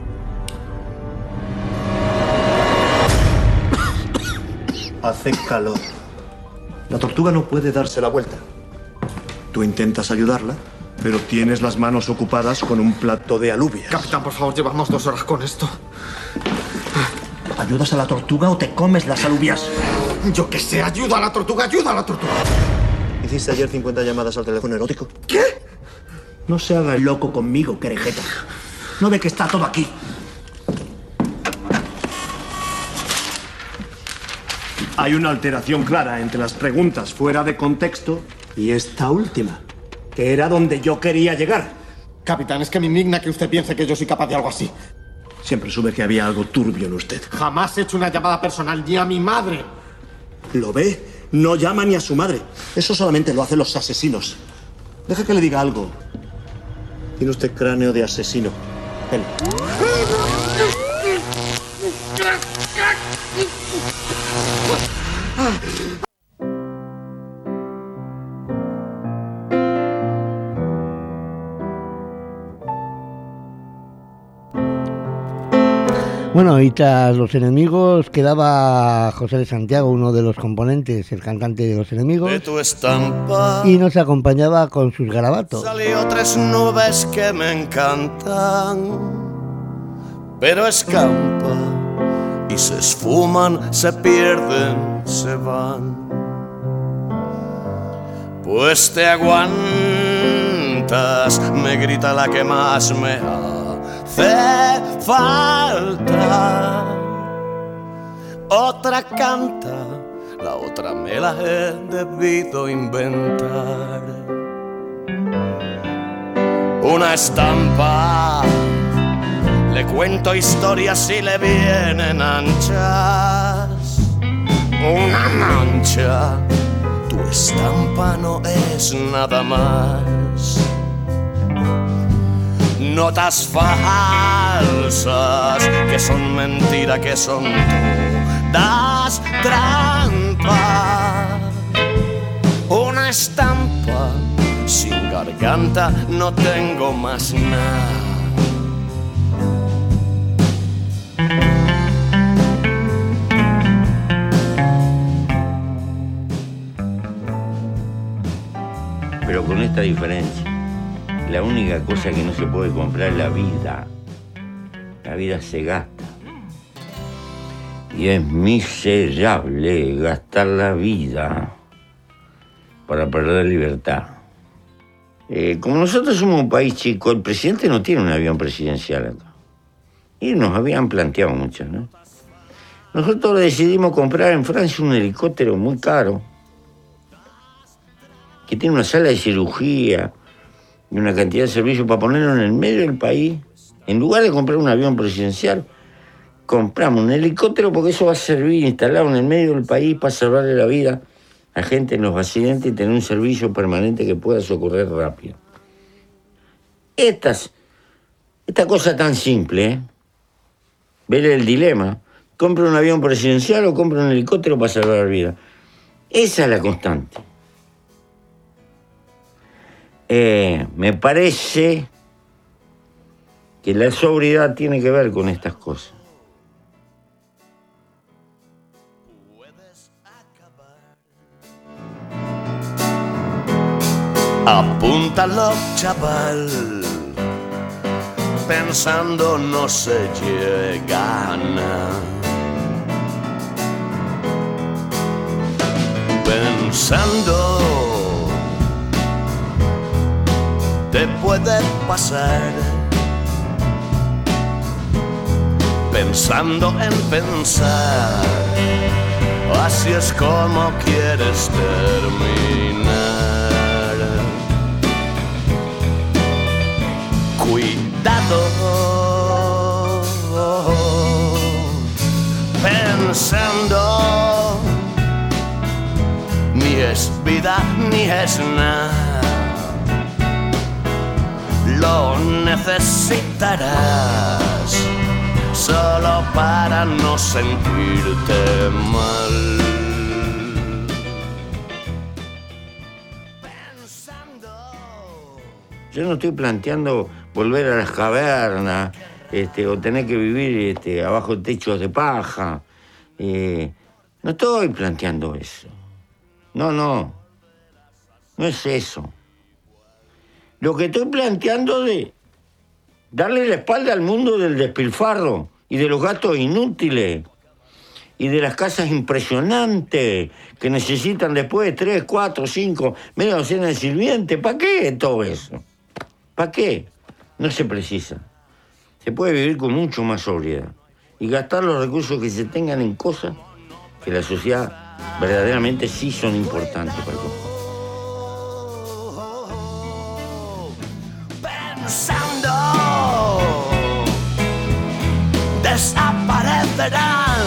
Hace calor. La tortuga no puede darse la vuelta. Tú intentas ayudarla, pero tienes las manos ocupadas con un plato de alubias. Capitán, por favor, llevamos 2 horas con esto. ¿Ayudas a la tortuga o te comes las alubias? Yo qué sé, ayuda a la tortuga, ayuda a la tortuga. ¿Hiciste ayer 50 llamadas al teléfono erótico? ¿Qué? No se haga el loco conmigo, querejeta. ¿No ve que está todo aquí? Hay una alteración clara entre las preguntas fuera de contexto y esta última, que era donde yo quería llegar. Capitán, es que me indigna que usted piense que yo soy capaz de algo así. Siempre supe que había algo turbio en usted. Jamás he hecho una llamada personal ni a mi madre. ¿Lo ve? No llama ni a su madre. Eso solamente lo hacen los asesinos. Deja que le diga algo. Tiene usted cráneo de asesino. Ven. Bueno, y tras Los Enemigos quedaba José de Santiago, uno de los componentes, el cantante de Los Enemigos, De tu estampa y nos acompañaba con sus garabatos. salió 3 nubes que me encantan. pero escampa y se esfuman, se pierden, se van. Pues te aguantas, me grita la que más me hace falta. Otra canta, la otra me la he debido inventar. Una estampa, le cuento historias y le vienen anchas. Una mancha, tu estampa no es nada más. Notas falsas, que son mentira, que son todas trampa. Una estampa, sin garganta no tengo más nada. Pero con esta diferencia, la única cosa que no se puede comprar es la vida. La vida se gasta. Y es miserable gastar la vida para perder libertad. Como nosotros somos un país chico, el presidente no tiene un avión presidencial acá. Y nos habían planteado mucho, ¿no? Nosotros decidimos comprar en Francia un helicóptero muy caro, que tiene una sala de cirugía y una cantidad de servicios para ponerlo en el medio del país. En lugar de comprar un avión presidencial, compramos un helicóptero porque eso va a servir instalado en el medio del país para salvarle la vida a gente en los accidentes y tener un servicio permanente que pueda socorrer rápido. Esta cosa tan simple, ver el dilema, ¿compro un avión presidencial o compro un helicóptero para salvar vidas? Esa es la constante. Me parece que la sobriedad tiene que ver con estas cosas. Apúntalo, chaval, pensando no se llega a nada. Pensando te puede pasar. Pensando en pensar, así es como quieres terminar. Cuidado, pensando, ni es vida ni es nada. Lo necesitarás solo para no sentirte mal. Yo no estoy planteando volver a las cavernas, o tener que vivir abajo de techos de paja. No estoy planteando eso. No es eso. Lo que estoy planteando de darle la espalda al mundo del despilfarro y de los gastos inútiles y de las casas impresionantes que necesitan después de 3, 4, 5, media docena de sirvientes. ¿Para qué todo eso? ¿Para qué? No se precisa. Se puede vivir con mucho más sobriedad y gastar los recursos que se tengan en cosas que la sociedad verdaderamente sí son importantes para el pueblo. Pensando, desaparecerán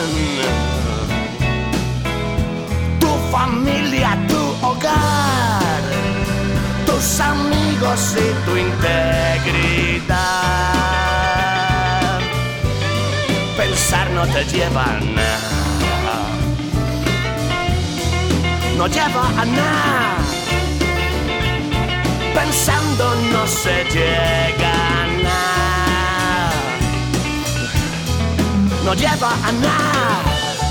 tu familia, tu hogar, tus amigos y tu integridad. Pensar no te lleva a nada, no lleva a nada. Pensando no se llega a nada, no lleva a nada.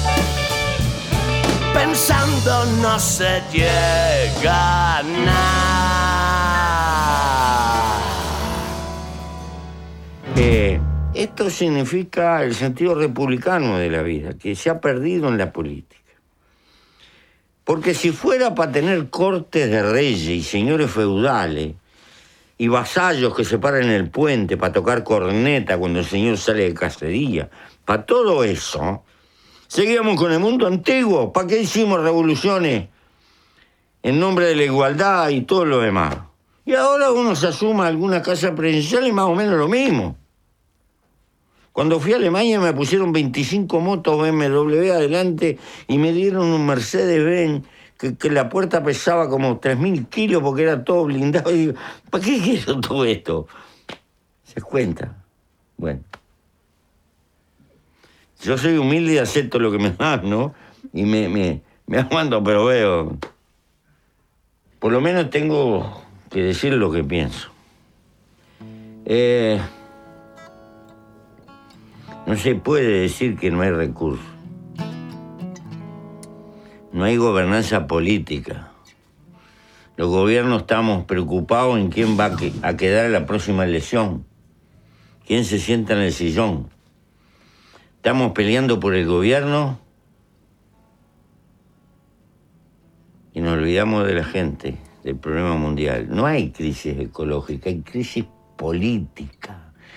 Pensando no se llega a nada. Esto significa el sentido republicano de la vida, que se ha perdido en la política. Porque si fuera para tener cortes de reyes y señores feudales y vasallos que se paran en el puente para tocar corneta cuando el señor sale de cacería, para todo eso, seguíamos con el mundo antiguo. ¿Para qué hicimos revoluciones en nombre de la igualdad y todo lo demás? Y ahora uno se asuma a alguna casa presidencial y más o menos lo mismo. Cuando fui a Alemania me pusieron 25 motos BMW adelante y me dieron un Mercedes-Benz que la puerta pesaba como 3.000 kilos porque era todo blindado. Y digo, ¿para qué quiero todo esto? ¿Se cuenta? Bueno. Yo soy humilde y acepto lo que me dan, ¿no? Y me aguanto, pero veo. Por lo menos tengo que decir lo que pienso. No se puede decir que no hay recursos. No hay gobernanza política. Los gobiernos estamos preocupados en quién va a quedar en la próxima elección. ¿Quién se sienta en el sillón? Estamos peleando por el gobierno y nos olvidamos de la gente, del problema mundial. No hay crisis ecológica, hay crisis política.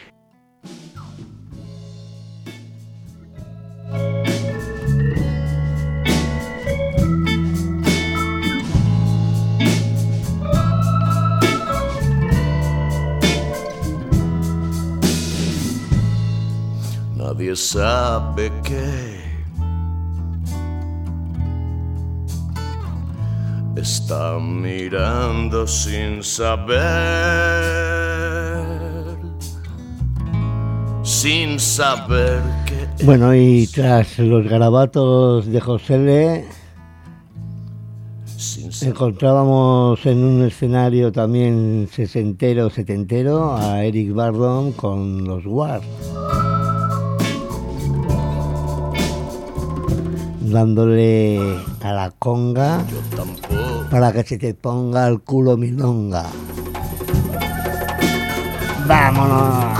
Nadie sabe que está mirando sin saber que... Bueno, y tras los garabatos de José L, encontrábamos en un escenario también setentero a Eric Burdon con los Wars, dándole a la conga para que se te ponga el culo milonga. ¡Vámonos!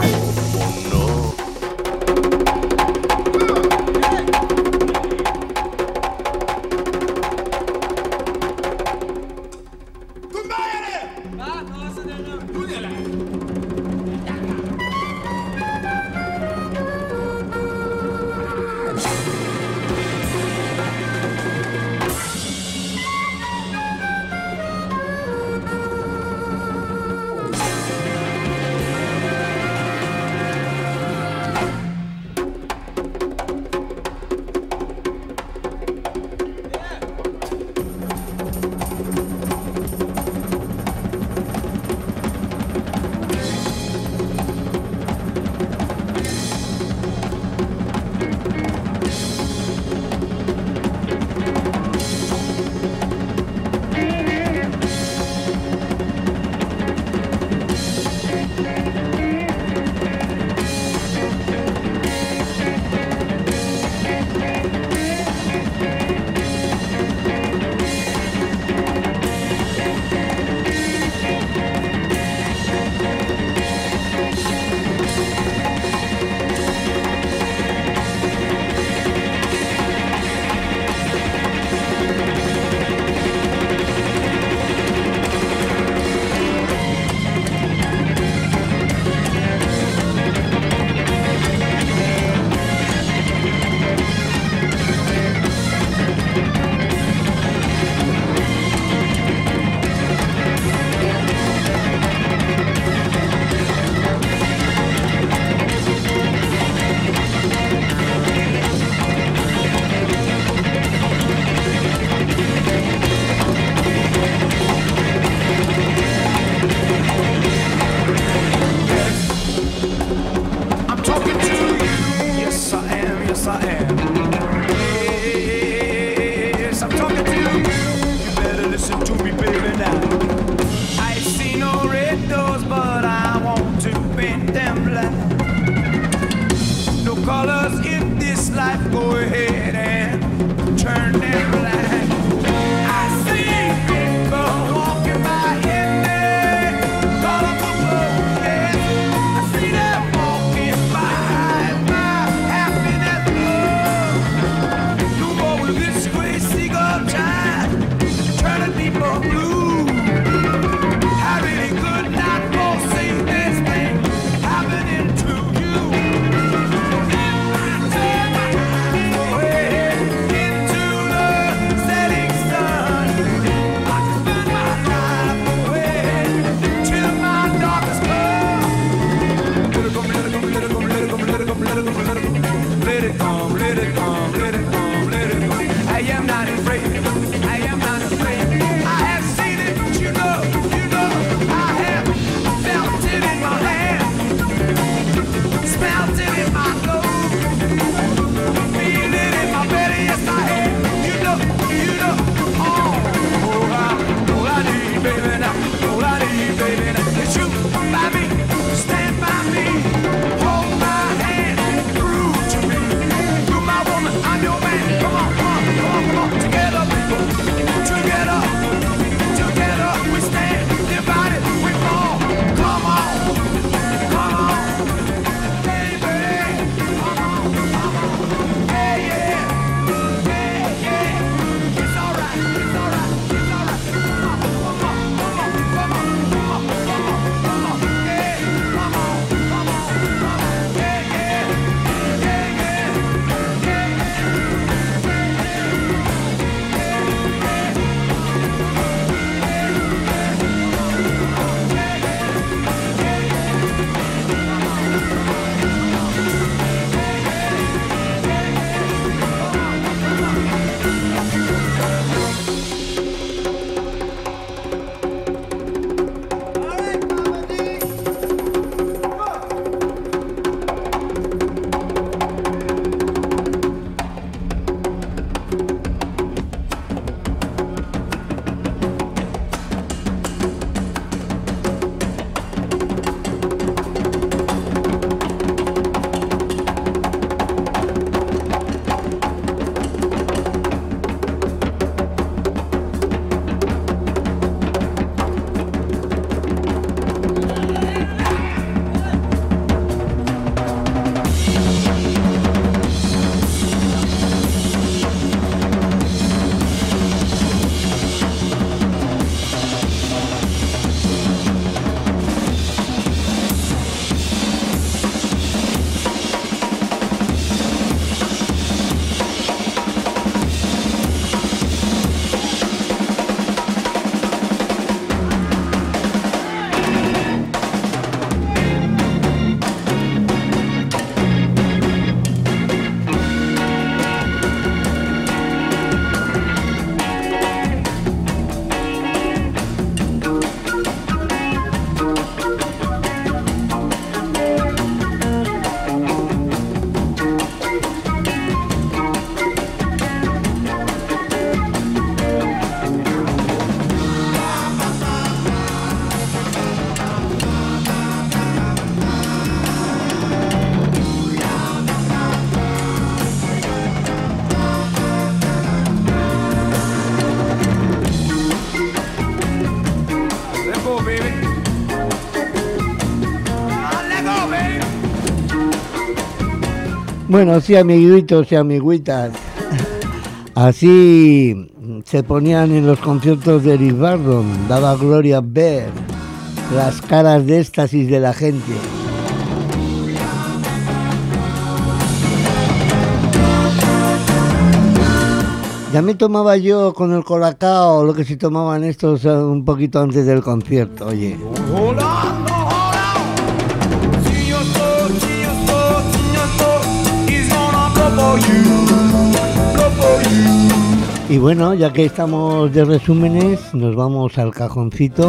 Bueno, sí, amiguitos y amiguitas. Así se ponían en los conciertos de Eric Burdon. Daba gloria ver las caras de éxtasis de la gente. Ya me tomaba yo con el colacao lo que se tomaban estos un poquito antes del concierto, oye. Y bueno, ya que estamos de resúmenes, nos vamos al cajoncito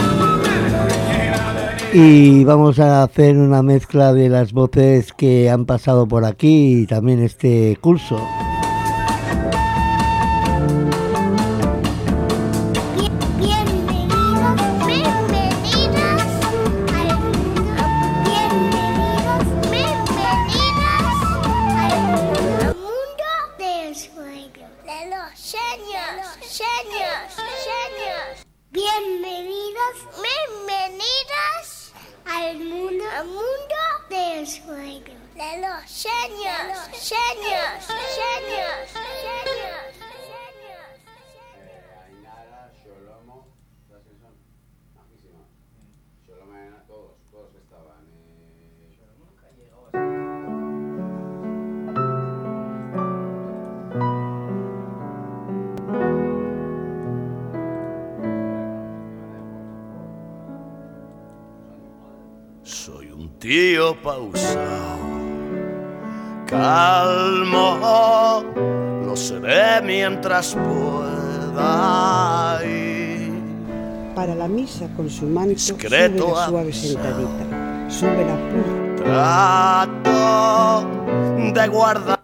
y vamos a hacer una mezcla de las voces que han pasado por aquí y también este curso. Soy un tío pausado, calmo, lo seré mientras pueda ir. Para la misa con su manto, discreto, sube la suave sentadita, sube la trato de guardar.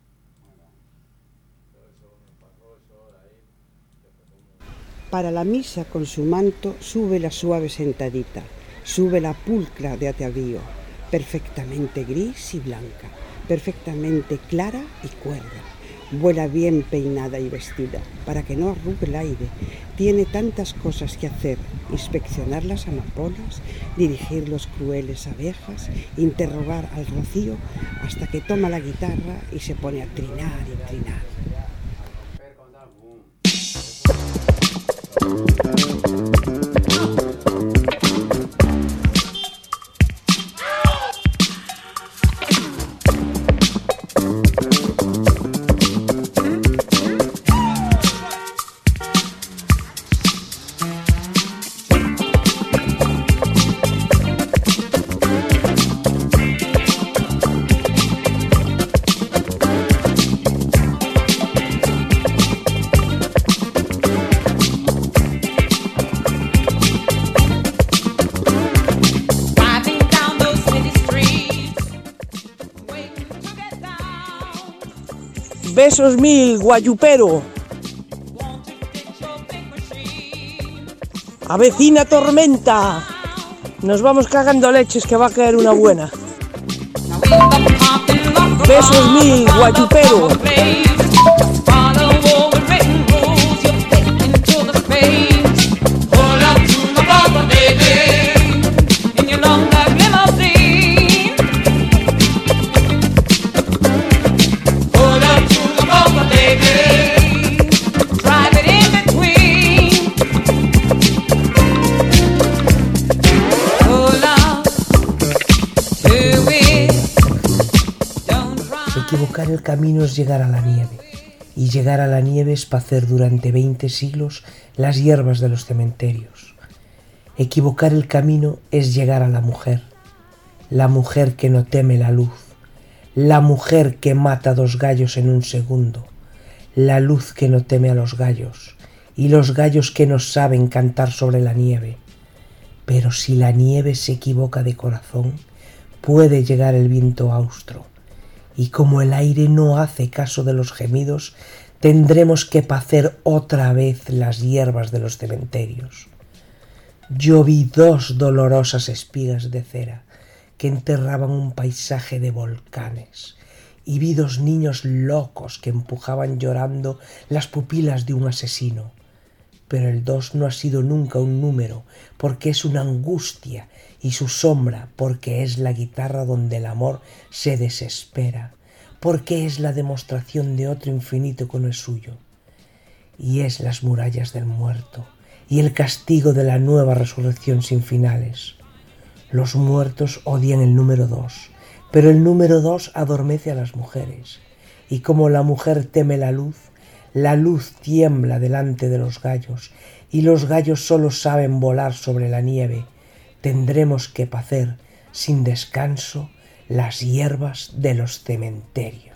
Para la misa con su manto, sube la suave sentadita, sube la pulcra de atavío, perfectamente gris y blanca, perfectamente clara y cuerda. Vuela bien peinada y vestida, para que no arrugue el aire. Tiene tantas cosas que hacer: inspeccionar las amapolas, dirigir los crueles abejas, interrogar al rocío, hasta que toma la guitarra y se pone a trinar y trinar. Besos mil, guayupero. Avecina tormenta. Nos vamos cagando leches que va a caer una buena. Besos mil, guayupero. Equivocar el camino es llegar a la nieve, y llegar a la nieve es pacer durante 20 siglos las hierbas de los cementerios. Equivocar el camino es llegar a la mujer que no teme la luz, la mujer que mata 2 gallos en un segundo, la luz que no teme a los gallos, y los gallos que no saben cantar sobre la nieve. Pero si la nieve se equivoca de corazón, puede llegar el viento austro. Y como el aire no hace caso de los gemidos, tendremos que pacer otra vez las hierbas de los cementerios. Yo vi 2 dolorosas espigas de cera que enterraban un paisaje de volcanes, y vi 2 niños locos que empujaban llorando las pupilas de un asesino. Pero el 2 no ha sido nunca un número, porque es una angustia, y su sombra, porque es la guitarra donde el amor se desespera, porque es la demostración de otro infinito que no es suyo, y es las murallas del muerto y el castigo de la nueva resurrección sin finales. Los muertos odian el número 2, pero el número 2 adormece a las mujeres, y como la mujer teme la luz tiembla delante de los gallos, y los gallos solo saben volar sobre la nieve. Tendremos que pacer sin descanso las hierbas de los cementerios.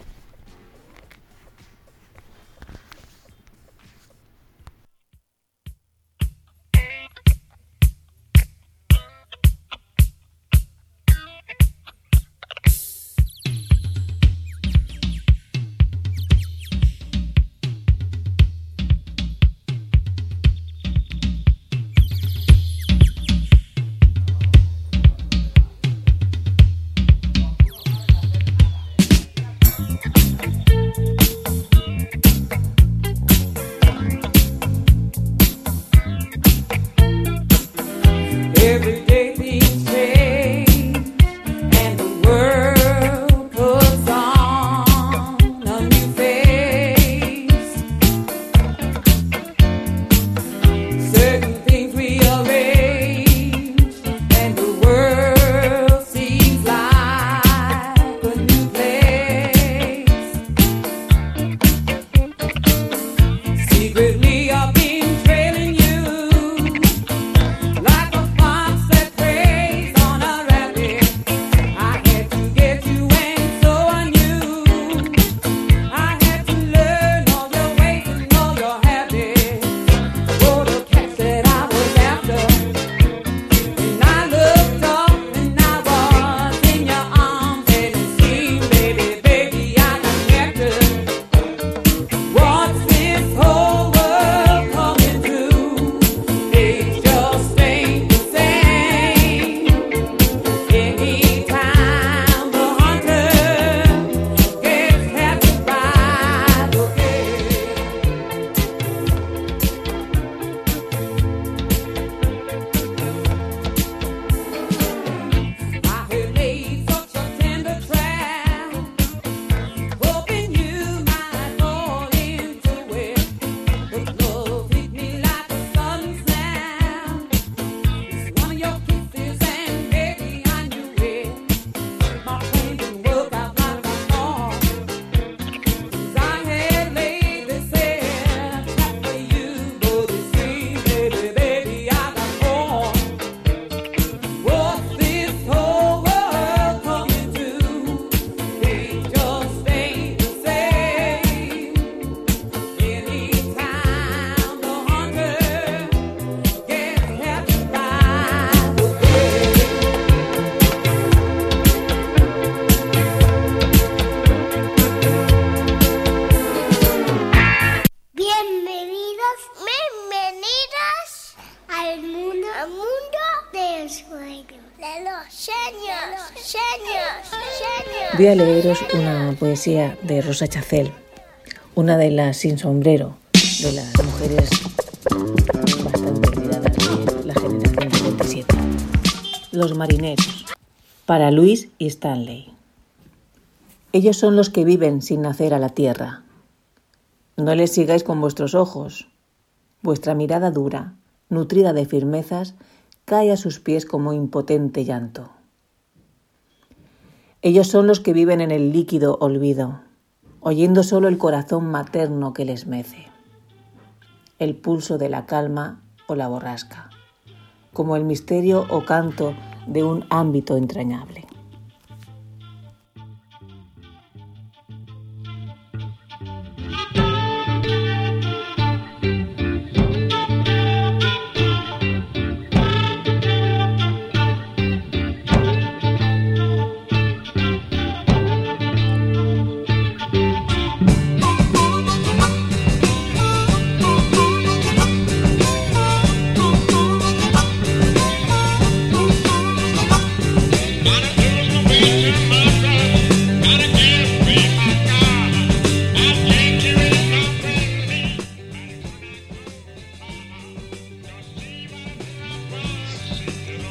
Voy a leeros una poesía de Rosa Chacel, una de las sin sombrero, de las mujeres bastante olvidadas de la generación del 27. Los marineros, para Luis y Stanley. Ellos son los que viven sin nacer a la tierra. No les sigáis con vuestros ojos. Vuestra mirada dura, nutrida de firmezas, cae a sus pies como impotente llanto. Ellos son los que viven en el líquido olvido, oyendo solo el corazón materno que les mece, el pulso de la calma o la borrasca, como el misterio o canto de un ámbito entrañable.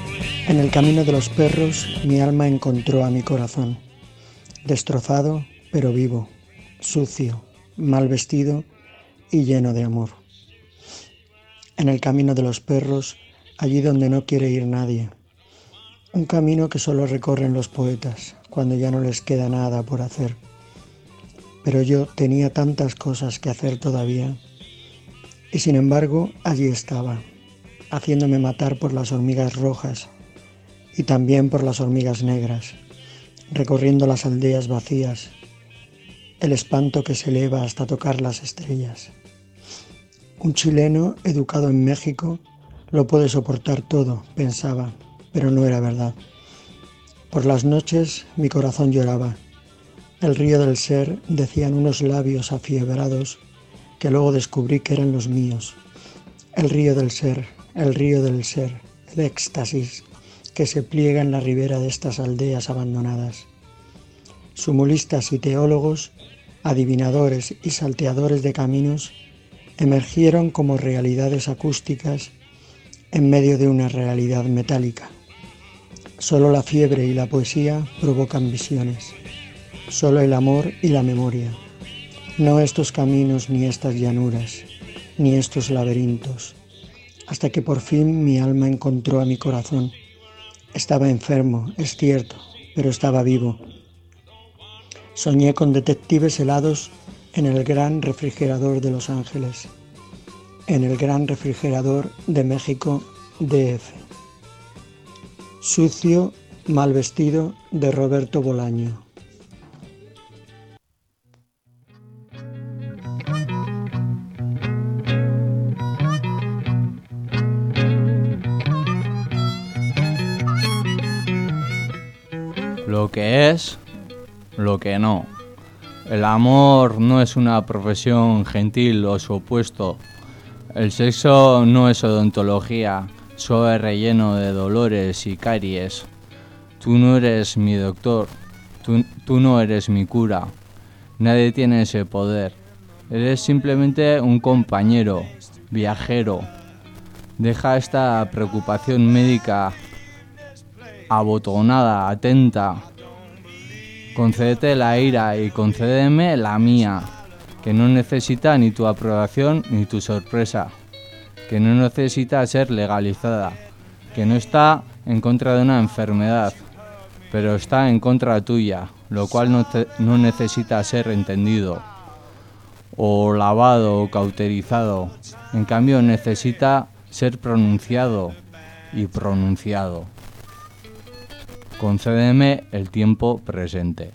En el camino de los perros, mi alma encontró a mi corazón, destrozado, pero vivo, sucio, mal vestido y lleno de amor. En el camino de los perros, allí donde no quiere ir nadie. Un camino que solo recorren los poetas, cuando ya no les queda nada por hacer. Pero yo tenía tantas cosas que hacer todavía, y sin embargo allí estaba, haciéndome matar por las hormigas rojas y también por las hormigas negras, recorriendo las aldeas vacías, el espanto que se eleva hasta tocar las estrellas. Un chileno educado en México lo puede soportar todo, pensaba, pero no era verdad. Por las noches mi corazón lloraba. El río del ser, decían unos labios afiebrados que luego descubrí que eran los míos. El río del ser, el éxtasis que se pliega en la ribera de estas aldeas abandonadas. Sumulistas y teólogos, adivinadores y salteadores de caminos emergieron como realidades acústicas en medio de una realidad metálica. Solo la fiebre y la poesía provocan visiones. Solo el amor y la memoria. No estos caminos ni estas llanuras, ni estos laberintos. Hasta que por fin mi alma encontró a mi corazón. Estaba enfermo, es cierto, pero estaba vivo. Soñé con detectives helados en el gran refrigerador de Los Ángeles, en el gran refrigerador de México DF. Sucio, mal vestido, de Roberto Bolaño. Lo que es, lo que no. El amor no es una profesión gentil o su opuesto. El sexo no es odontología, solo es relleno de dolores y caries. Tú no eres mi doctor, tú no eres mi cura. Nadie tiene ese poder. Eres simplemente un compañero, viajero. Deja esta preocupación médica abotonada, atenta. Concédete la ira y concédeme la mía, que no necesita ni tu aprobación ni tu sorpresa, que no necesita ser legalizada, que no está en contra de una enfermedad, pero está en contra tuya, lo cual no necesita ser entendido, o lavado o cauterizado. En cambio necesita ser pronunciado y pronunciado. Concédeme el tiempo presente.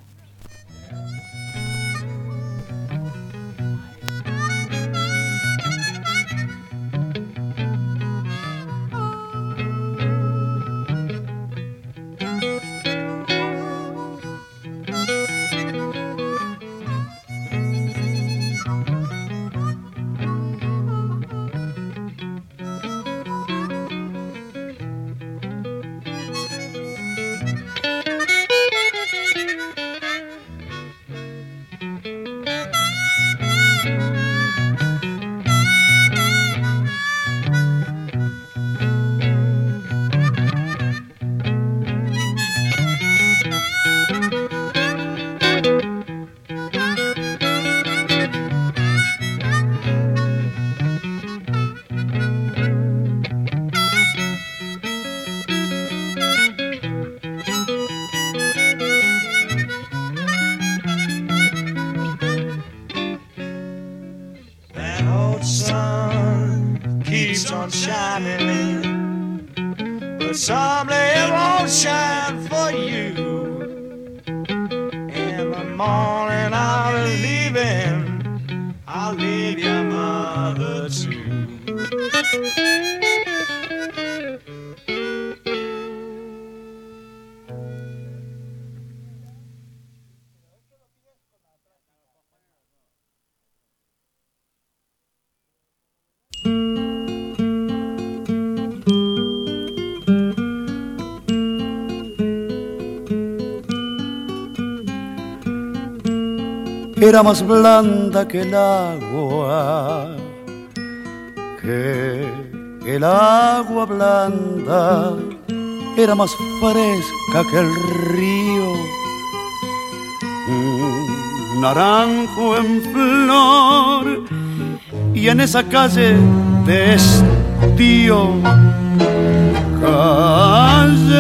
keeps on shining, but someday it won't shine for you. In the morning I'll be leaving, I'll leave your mother too. Era más blanda que el agua, que el agua blanda, era más fresca que el río. naranjo en flor, y en esa calle de estío, calle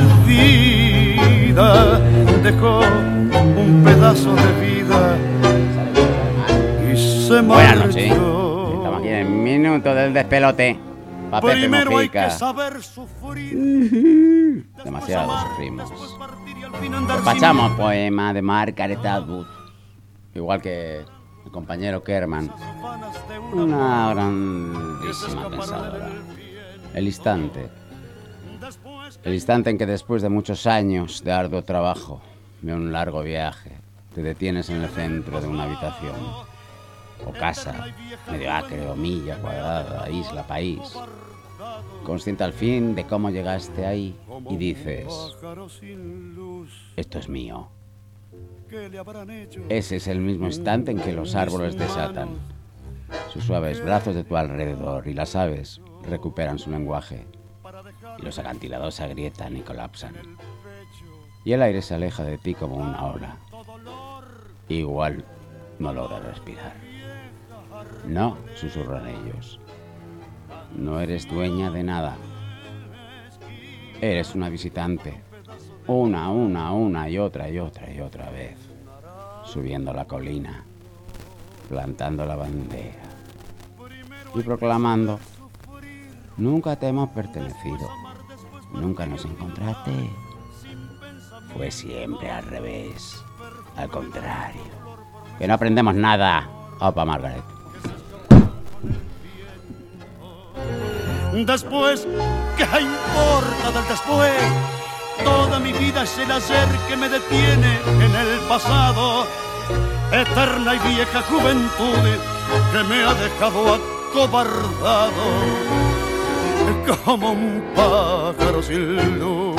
perdida, dejó un pedazo de vida y se Buenas marchó. noches. Estamos aquí en el minuto del despelote. Pa' Pepe Primero hay que Mojica. saber sufrir. Demasiado sufrimos. Despachamos poema de Margaret Atwood. Igual que el compañero Kerman. Una grandísima pensadora. El instante. El instante en que después de muchos años de arduo trabajo, de un largo viaje, te detienes en el centro de una habitación. O casa, medio acre o milla cuadrada, isla, país. Consciente al fin de cómo llegaste ahí y dices: esto es mío. Ese es el mismo instante en que los árboles desatan sus suaves brazos de tu alrededor y las aves recuperan su lenguaje y los acantilados se agrietan y colapsan y el aire se aleja de ti como una ola. Igual no logras respirar. No, susurran ellos. No eres dueña de nada. Eres una visitante. Una y otra vez. Subiendo la colina. Plantando la bandera. Y proclamando: nunca te hemos pertenecido. Nunca nos encontraste. Fue siempre al revés. Al contrario. Que no aprendemos nada. Opa, Margaret. Después, ¿qué importa del después? Toda mi vida es el ayer que me detiene en el pasado. Eterna y vieja juventud que me ha dejado acobardado como un pájaro sin luz.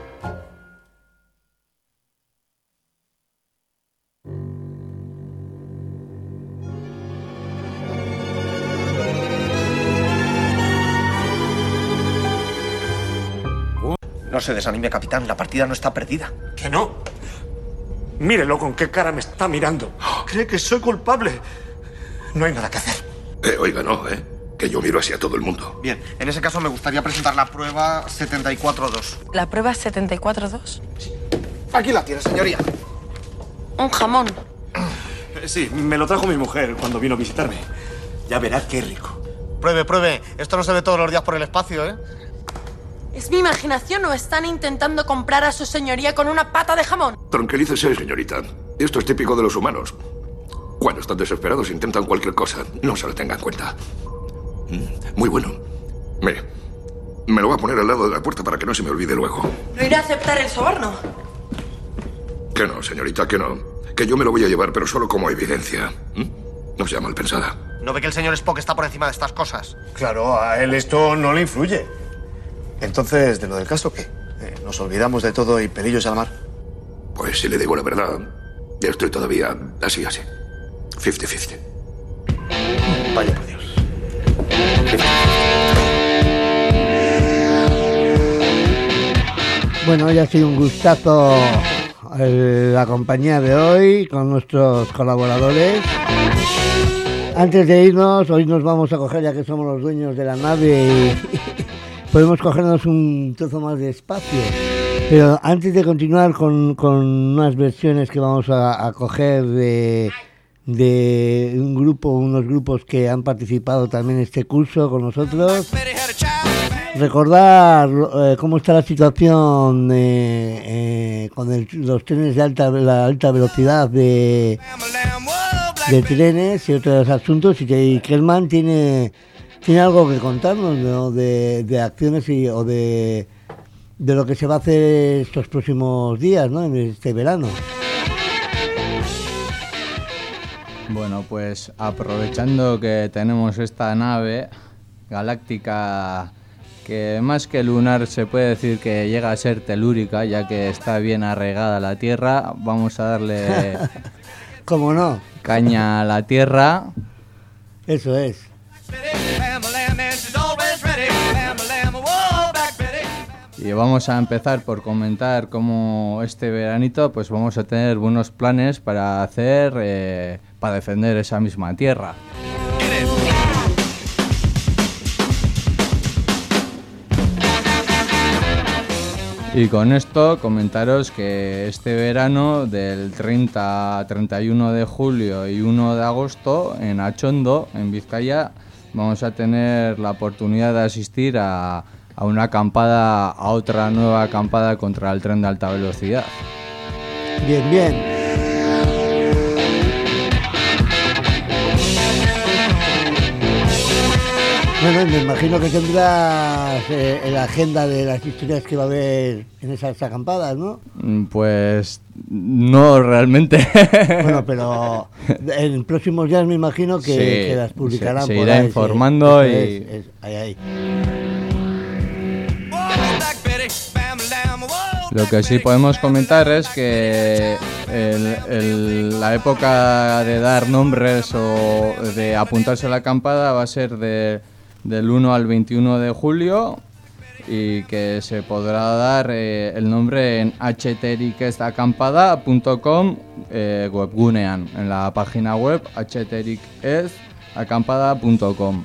No se desanime, capitán. La partida no está perdida. ¿Que no? Mírelo con qué cara me está mirando. Cree que soy culpable. No hay nada que hacer. Oiga, no, que yo miro hacia todo el mundo. Bien, en ese caso me gustaría presentar la prueba 74-2. ¿La prueba 74-2? Aquí la tiene, señoría. Un jamón. Sí, me lo trajo mi mujer cuando vino a visitarme. Ya verá qué rico. Pruebe. Esto no se ve todos los días por el espacio, ¿eh? ¿Es mi imaginación o están intentando comprar a su señoría con una pata de jamón? Tranquilícese, señorita. Esto es típico de los humanos. Cuando están desesperados intentan cualquier cosa. No se lo tenga en cuenta. Muy bueno. Mire, me lo voy a poner al lado de la puerta para que no se me olvide luego. ¿No irá a aceptar el soborno? Que no, señorita, que no. Que yo me lo voy a llevar, pero solo como evidencia. No sea mal pensada. ¿No ve que el señor Spock está por encima de estas cosas? Claro, a él esto no le influye. Entonces, ¿de lo del caso qué? ¿Nos olvidamos de todo y pelillos al mar? Pues si le digo la verdad, estoy todavía así. 50-50. Vaya por Dios. Bueno, ya ha sido un gustazo la compañía de hoy con nuestros colaboradores. Antes de irnos, hoy nos vamos a coger, ya que somos los dueños de la nave, podemos cogernos un trozo más de espacio. Pero antes de continuar con unas versiones que vamos a coger de unos grupos que han participado también en este curso con nosotros, recordar cómo está la situación con los trenes de la alta velocidad de trenes y otros asuntos, y Kerman tiene algo que contarnos, ¿no? de acciones o de lo que se va a hacer estos próximos días, ¿no? En este verano. Bueno, pues aprovechando que tenemos esta nave galáctica que más que lunar se puede decir que llega a ser telúrica, ya que está bien arraigada a la Tierra, vamos a darle ¿Cómo no? Caña a la Tierra. Eso es. Y vamos a empezar por comentar cómo este veranito pues vamos a tener buenos planes para hacer, para defender esa misma tierra. Y con esto comentaros que este verano del 30 a 31 de julio y 1 de agosto en Atxondo, en Vizcaya, vamos a tener la oportunidad de asistir a una acampada, a otra nueva acampada contra el tren de alta velocidad. Bien, bien. Bueno, me imagino que tendrás la agenda de las historias que va a haber en esas acampadas, ¿no? Pues no realmente. Bueno, pero en próximos días me imagino que las publicarán. Se irá informando ahí. Lo que sí podemos comentar es que la época de dar nombres o de apuntarse a la acampada va a ser del 1 al 21 de julio y que se podrá dar el nombre en hterikestacampada.com webgunean, en la página web hterikestacampada.com.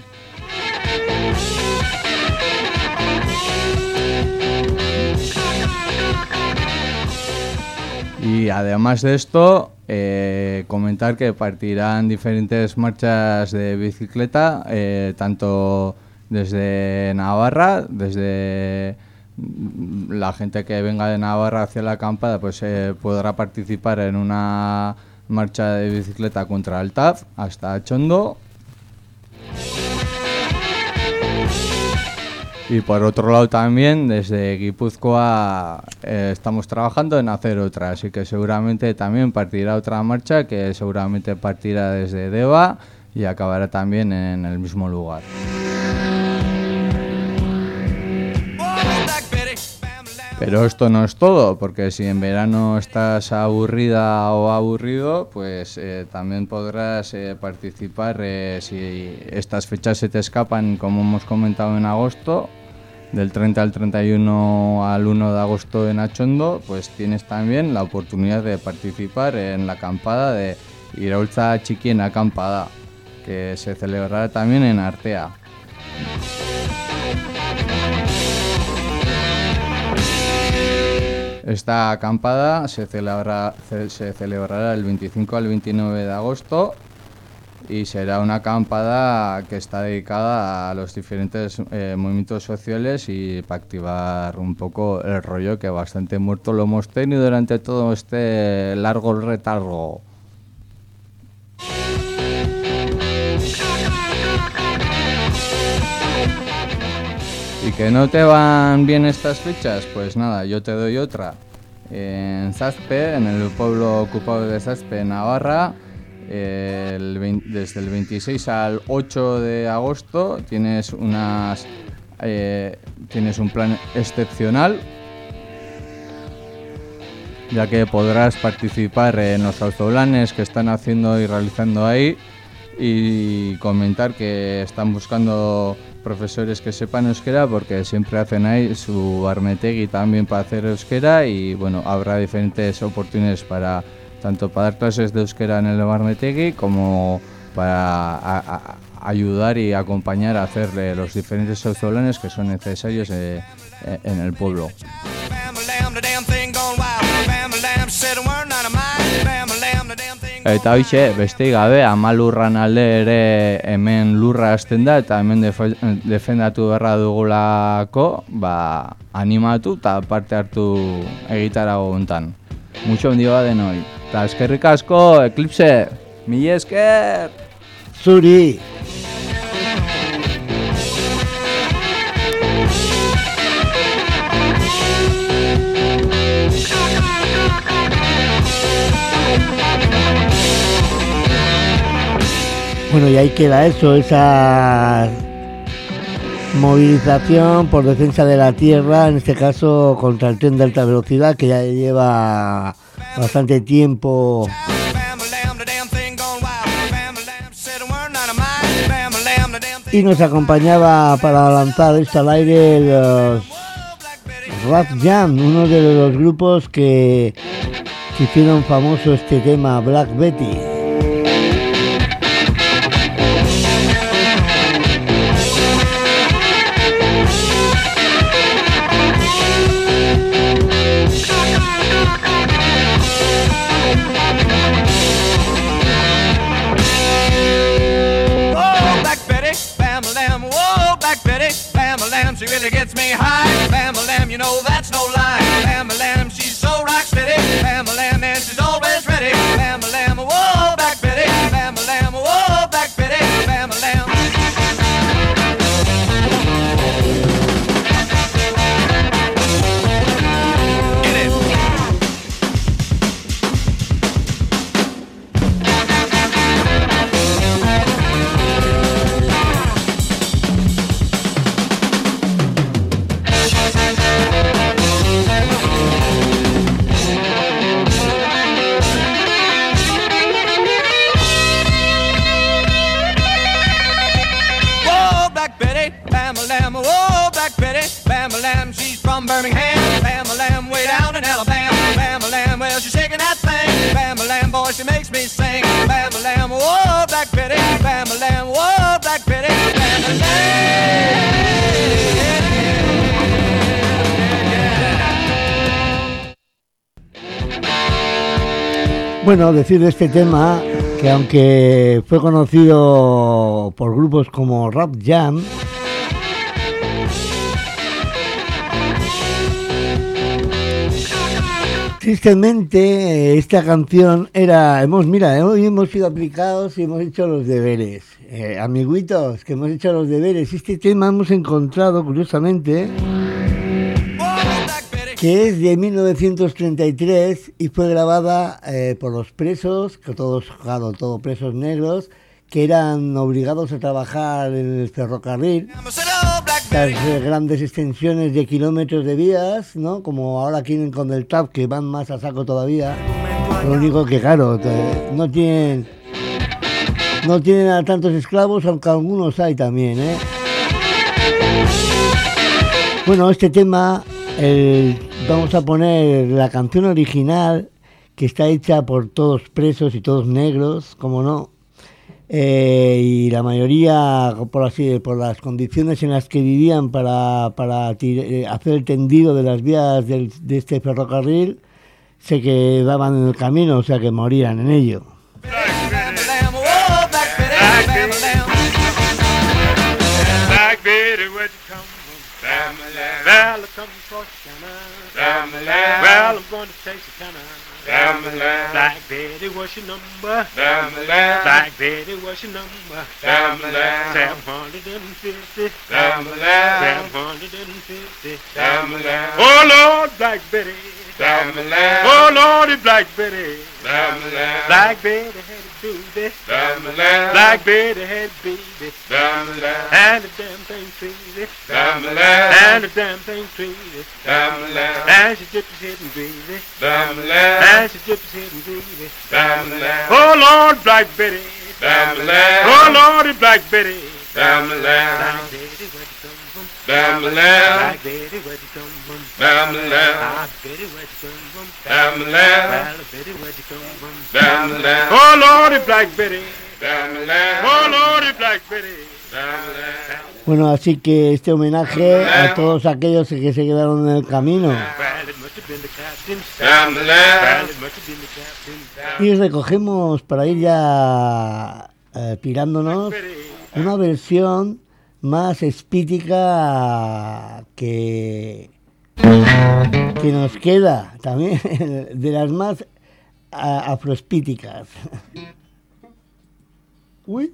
Y además de esto, comentar que partirán diferentes marchas de bicicleta, tanto desde Navarra, desde la gente que venga de Navarra hacia la acampada, pues podrá participar en una marcha de bicicleta contra el TAF hasta Atxondo. Y por otro lado también, desde Guipúzcoa estamos trabajando en hacer otra, así que seguramente también partirá otra marcha que seguramente partirá desde Deva y acabará también en el mismo lugar. Pero esto no es todo, porque si en verano estás aburrida o aburrido, pues también podrás participar si estas fechas se te escapan, como hemos comentado, en agosto. Del 30 al 31 al 1 de agosto en Atxondo, pues tienes también la oportunidad de participar en la acampada de Iraultza Txikien Acampada, que se celebrará también en Artea. Esta acampada se celebrará el 25 al 29 de agosto y será una acampada que está dedicada a los diferentes movimientos sociales y para activar un poco el rollo, que bastante muerto lo hemos tenido durante todo este largo retardo. ¿Y que no te van bien estas fechas? Pues nada, yo te doy otra. En Zazpe, en el pueblo ocupado de Zazpe, Navarra, desde el 26 al 8 de agosto tienes un plan excepcional, ya que podrás participar en los autoblanes que están haciendo y realizando ahí, y comentar que están buscando profesores que sepan euskera, porque siempre hacen ahí su barnetegui también para hacer euskera, y bueno, habrá diferentes oportunidades tanto para dar clases de euskera en el barnetegui como para ayudar y acompañar a hacer los diferentes autoblanes que son necesarios en el pueblo. Eta hoxe, besteik gabe, 10 lurran alde ere hemen lurra hasten da, eta hemen defendatu beharra dugulako, animatu eta parte hartu egitarago hontan. Mucho ondio denoi. Eta eskerrik asko, Eclipse! Mila esker! Zuri! Bueno, y ahí queda eso, esa movilización por defensa de la tierra, en este caso contra el tren de alta velocidad, que ya lleva bastante tiempo y nos acompañaba para lanzar esto al aire los Rap Jam, uno de los grupos que hicieron famoso este tema, Black Betty. She really gets me high. Bam-a-lam, you know that's no lie. Bam-a-lam, she's so rock steady. Bam-a-lam, and she's always ready. Bam-a-lam, whoa, Black Betty. Bam-a-lam, whoa, Black Betty. Bam-a-lam. Get it. Bam-a-lam, she's from Birmingham. Bam-a-lam, way down in Alabama. Bam-a-lam, well, she's shaking that thing. Bam-a-lam, boy, she makes me sing. Bam-a-lam, whoa, Black Betty. Bam-a-lam, whoa, Black Betty. Bueno, decir de este tema que aunque fue conocido por grupos como Rap Jam, tristemente esta canción era, hoy hemos sido aplicados y hemos hecho los deberes, amiguitos, que hemos hecho los deberes. Este tema hemos encontrado, curiosamente, que es de 1933 y fue grabada por los presos, que todos presos negros, que eran obligados a trabajar en el ferrocarril, las grandes extensiones de kilómetros de vías, ¿no? Como ahora quieren con el TAP, que van más a saco todavía. Lo único que, claro, no tienen a tantos esclavos, aunque algunos hay también, ¿eh? Bueno, este tema, vamos a poner la canción original, que está hecha por todos presos y todos negros, como no. Y la mayoría, por las condiciones en las que vivían para hacer el tendido de las vías de este ferrocarril, se quedaban en el camino, o sea que morían en ello. Well, I'm going to take you kind of Black Betty, what's your number? Black Betty, what's your number? 750. 750. Oh Lord, Black Betty. Oh Lordy, Black Betty. Black Betty had to do this. Black Betty had to beat it. And the damn thing treated. And the damn thing treated. And she dipped his head and breathed it. And she dipped his head and breathed it. Oh Lord, Black Betty. Oh Lordy, Black Betty. Black Betty, where'd you come from? Black Betty, where'd you come from? Black Betty, where'd you come from? Black Betty, where'd you come from? Oh Lordy, Black Betty. Oh Lordy, Black Betty. Bueno, así que este homenaje a todos aquellos que se quedaron en el camino. Y recogemos para ir ya tirándonos una versión más espítica que nos queda también, de las más afroespíticas. Uy.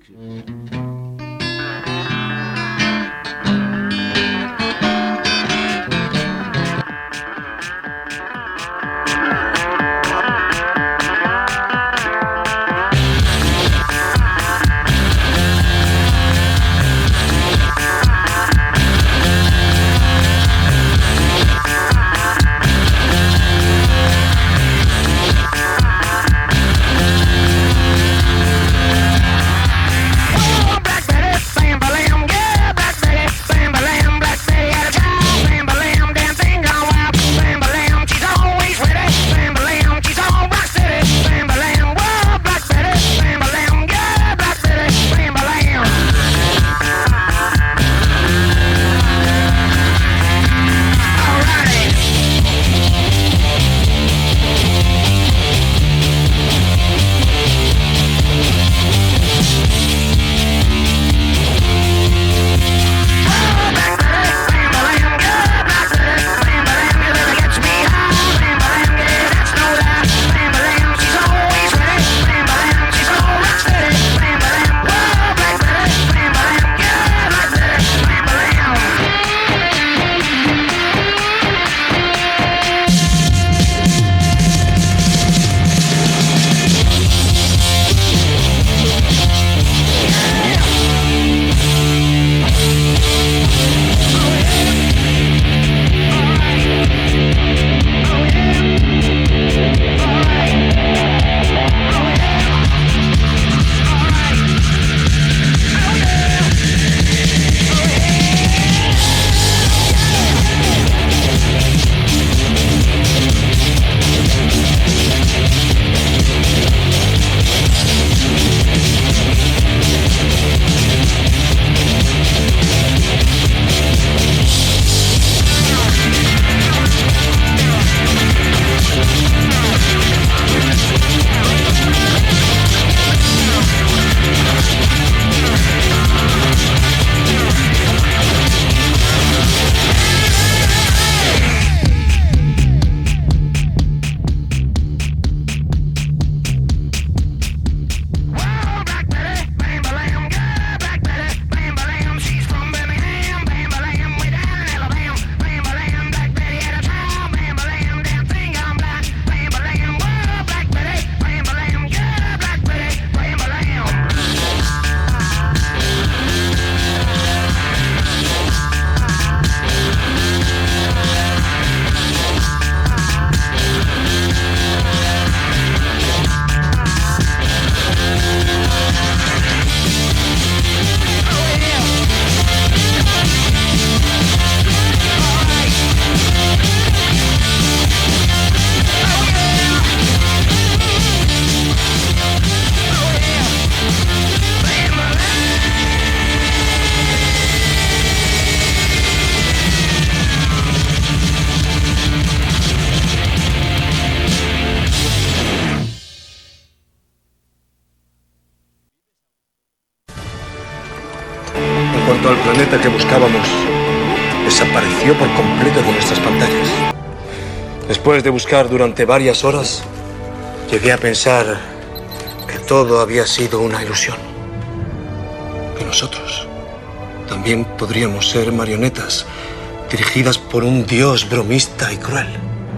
Black cuanto al planeta que buscábamos desapareció por completo de nuestras pantallas. Después de buscar durante varias horas, llegué a pensar que todo había sido una ilusión. Que nosotros también podríamos ser marionetas dirigidas por un dios bromista y cruel.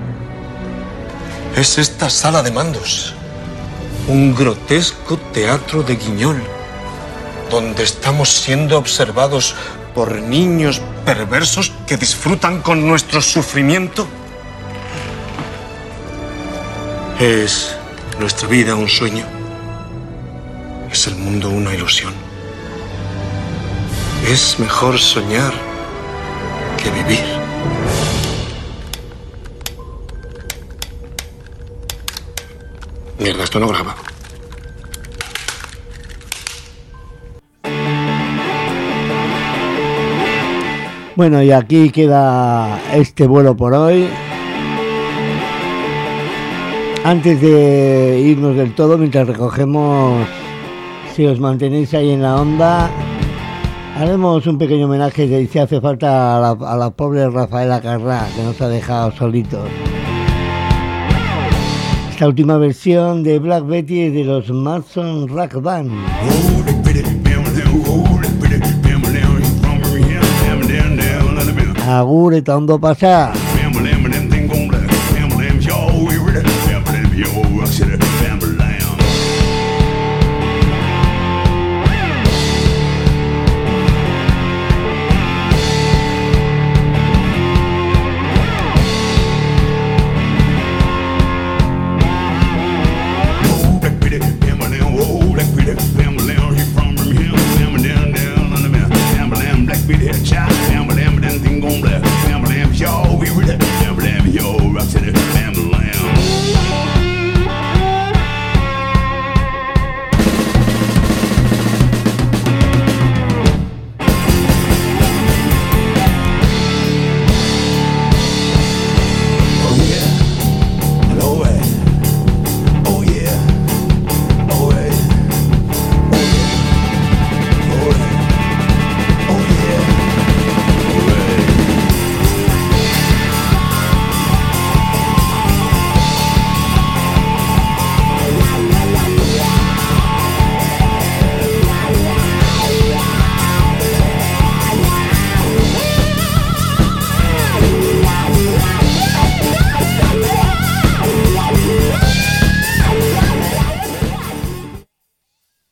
Es esta sala de mandos un grotesco teatro de guiñol, donde estamos siendo observados por niños perversos que disfrutan con nuestro sufrimiento. ¿Es nuestra vida un sueño? ¿Es el mundo una ilusión? Es mejor soñar que vivir. Mierda, esto no graba. Bueno, y aquí queda este vuelo por hoy. Antes de irnos del todo, mientras recogemos, si os mantenéis ahí en la onda, haremos un pequeño homenaje que si hace falta a la pobre Rafaela Carrà, que nos ha dejado solitos. Esta última versión de Black Betty es de los Madson Rock Band. Agur eta ondo pasa.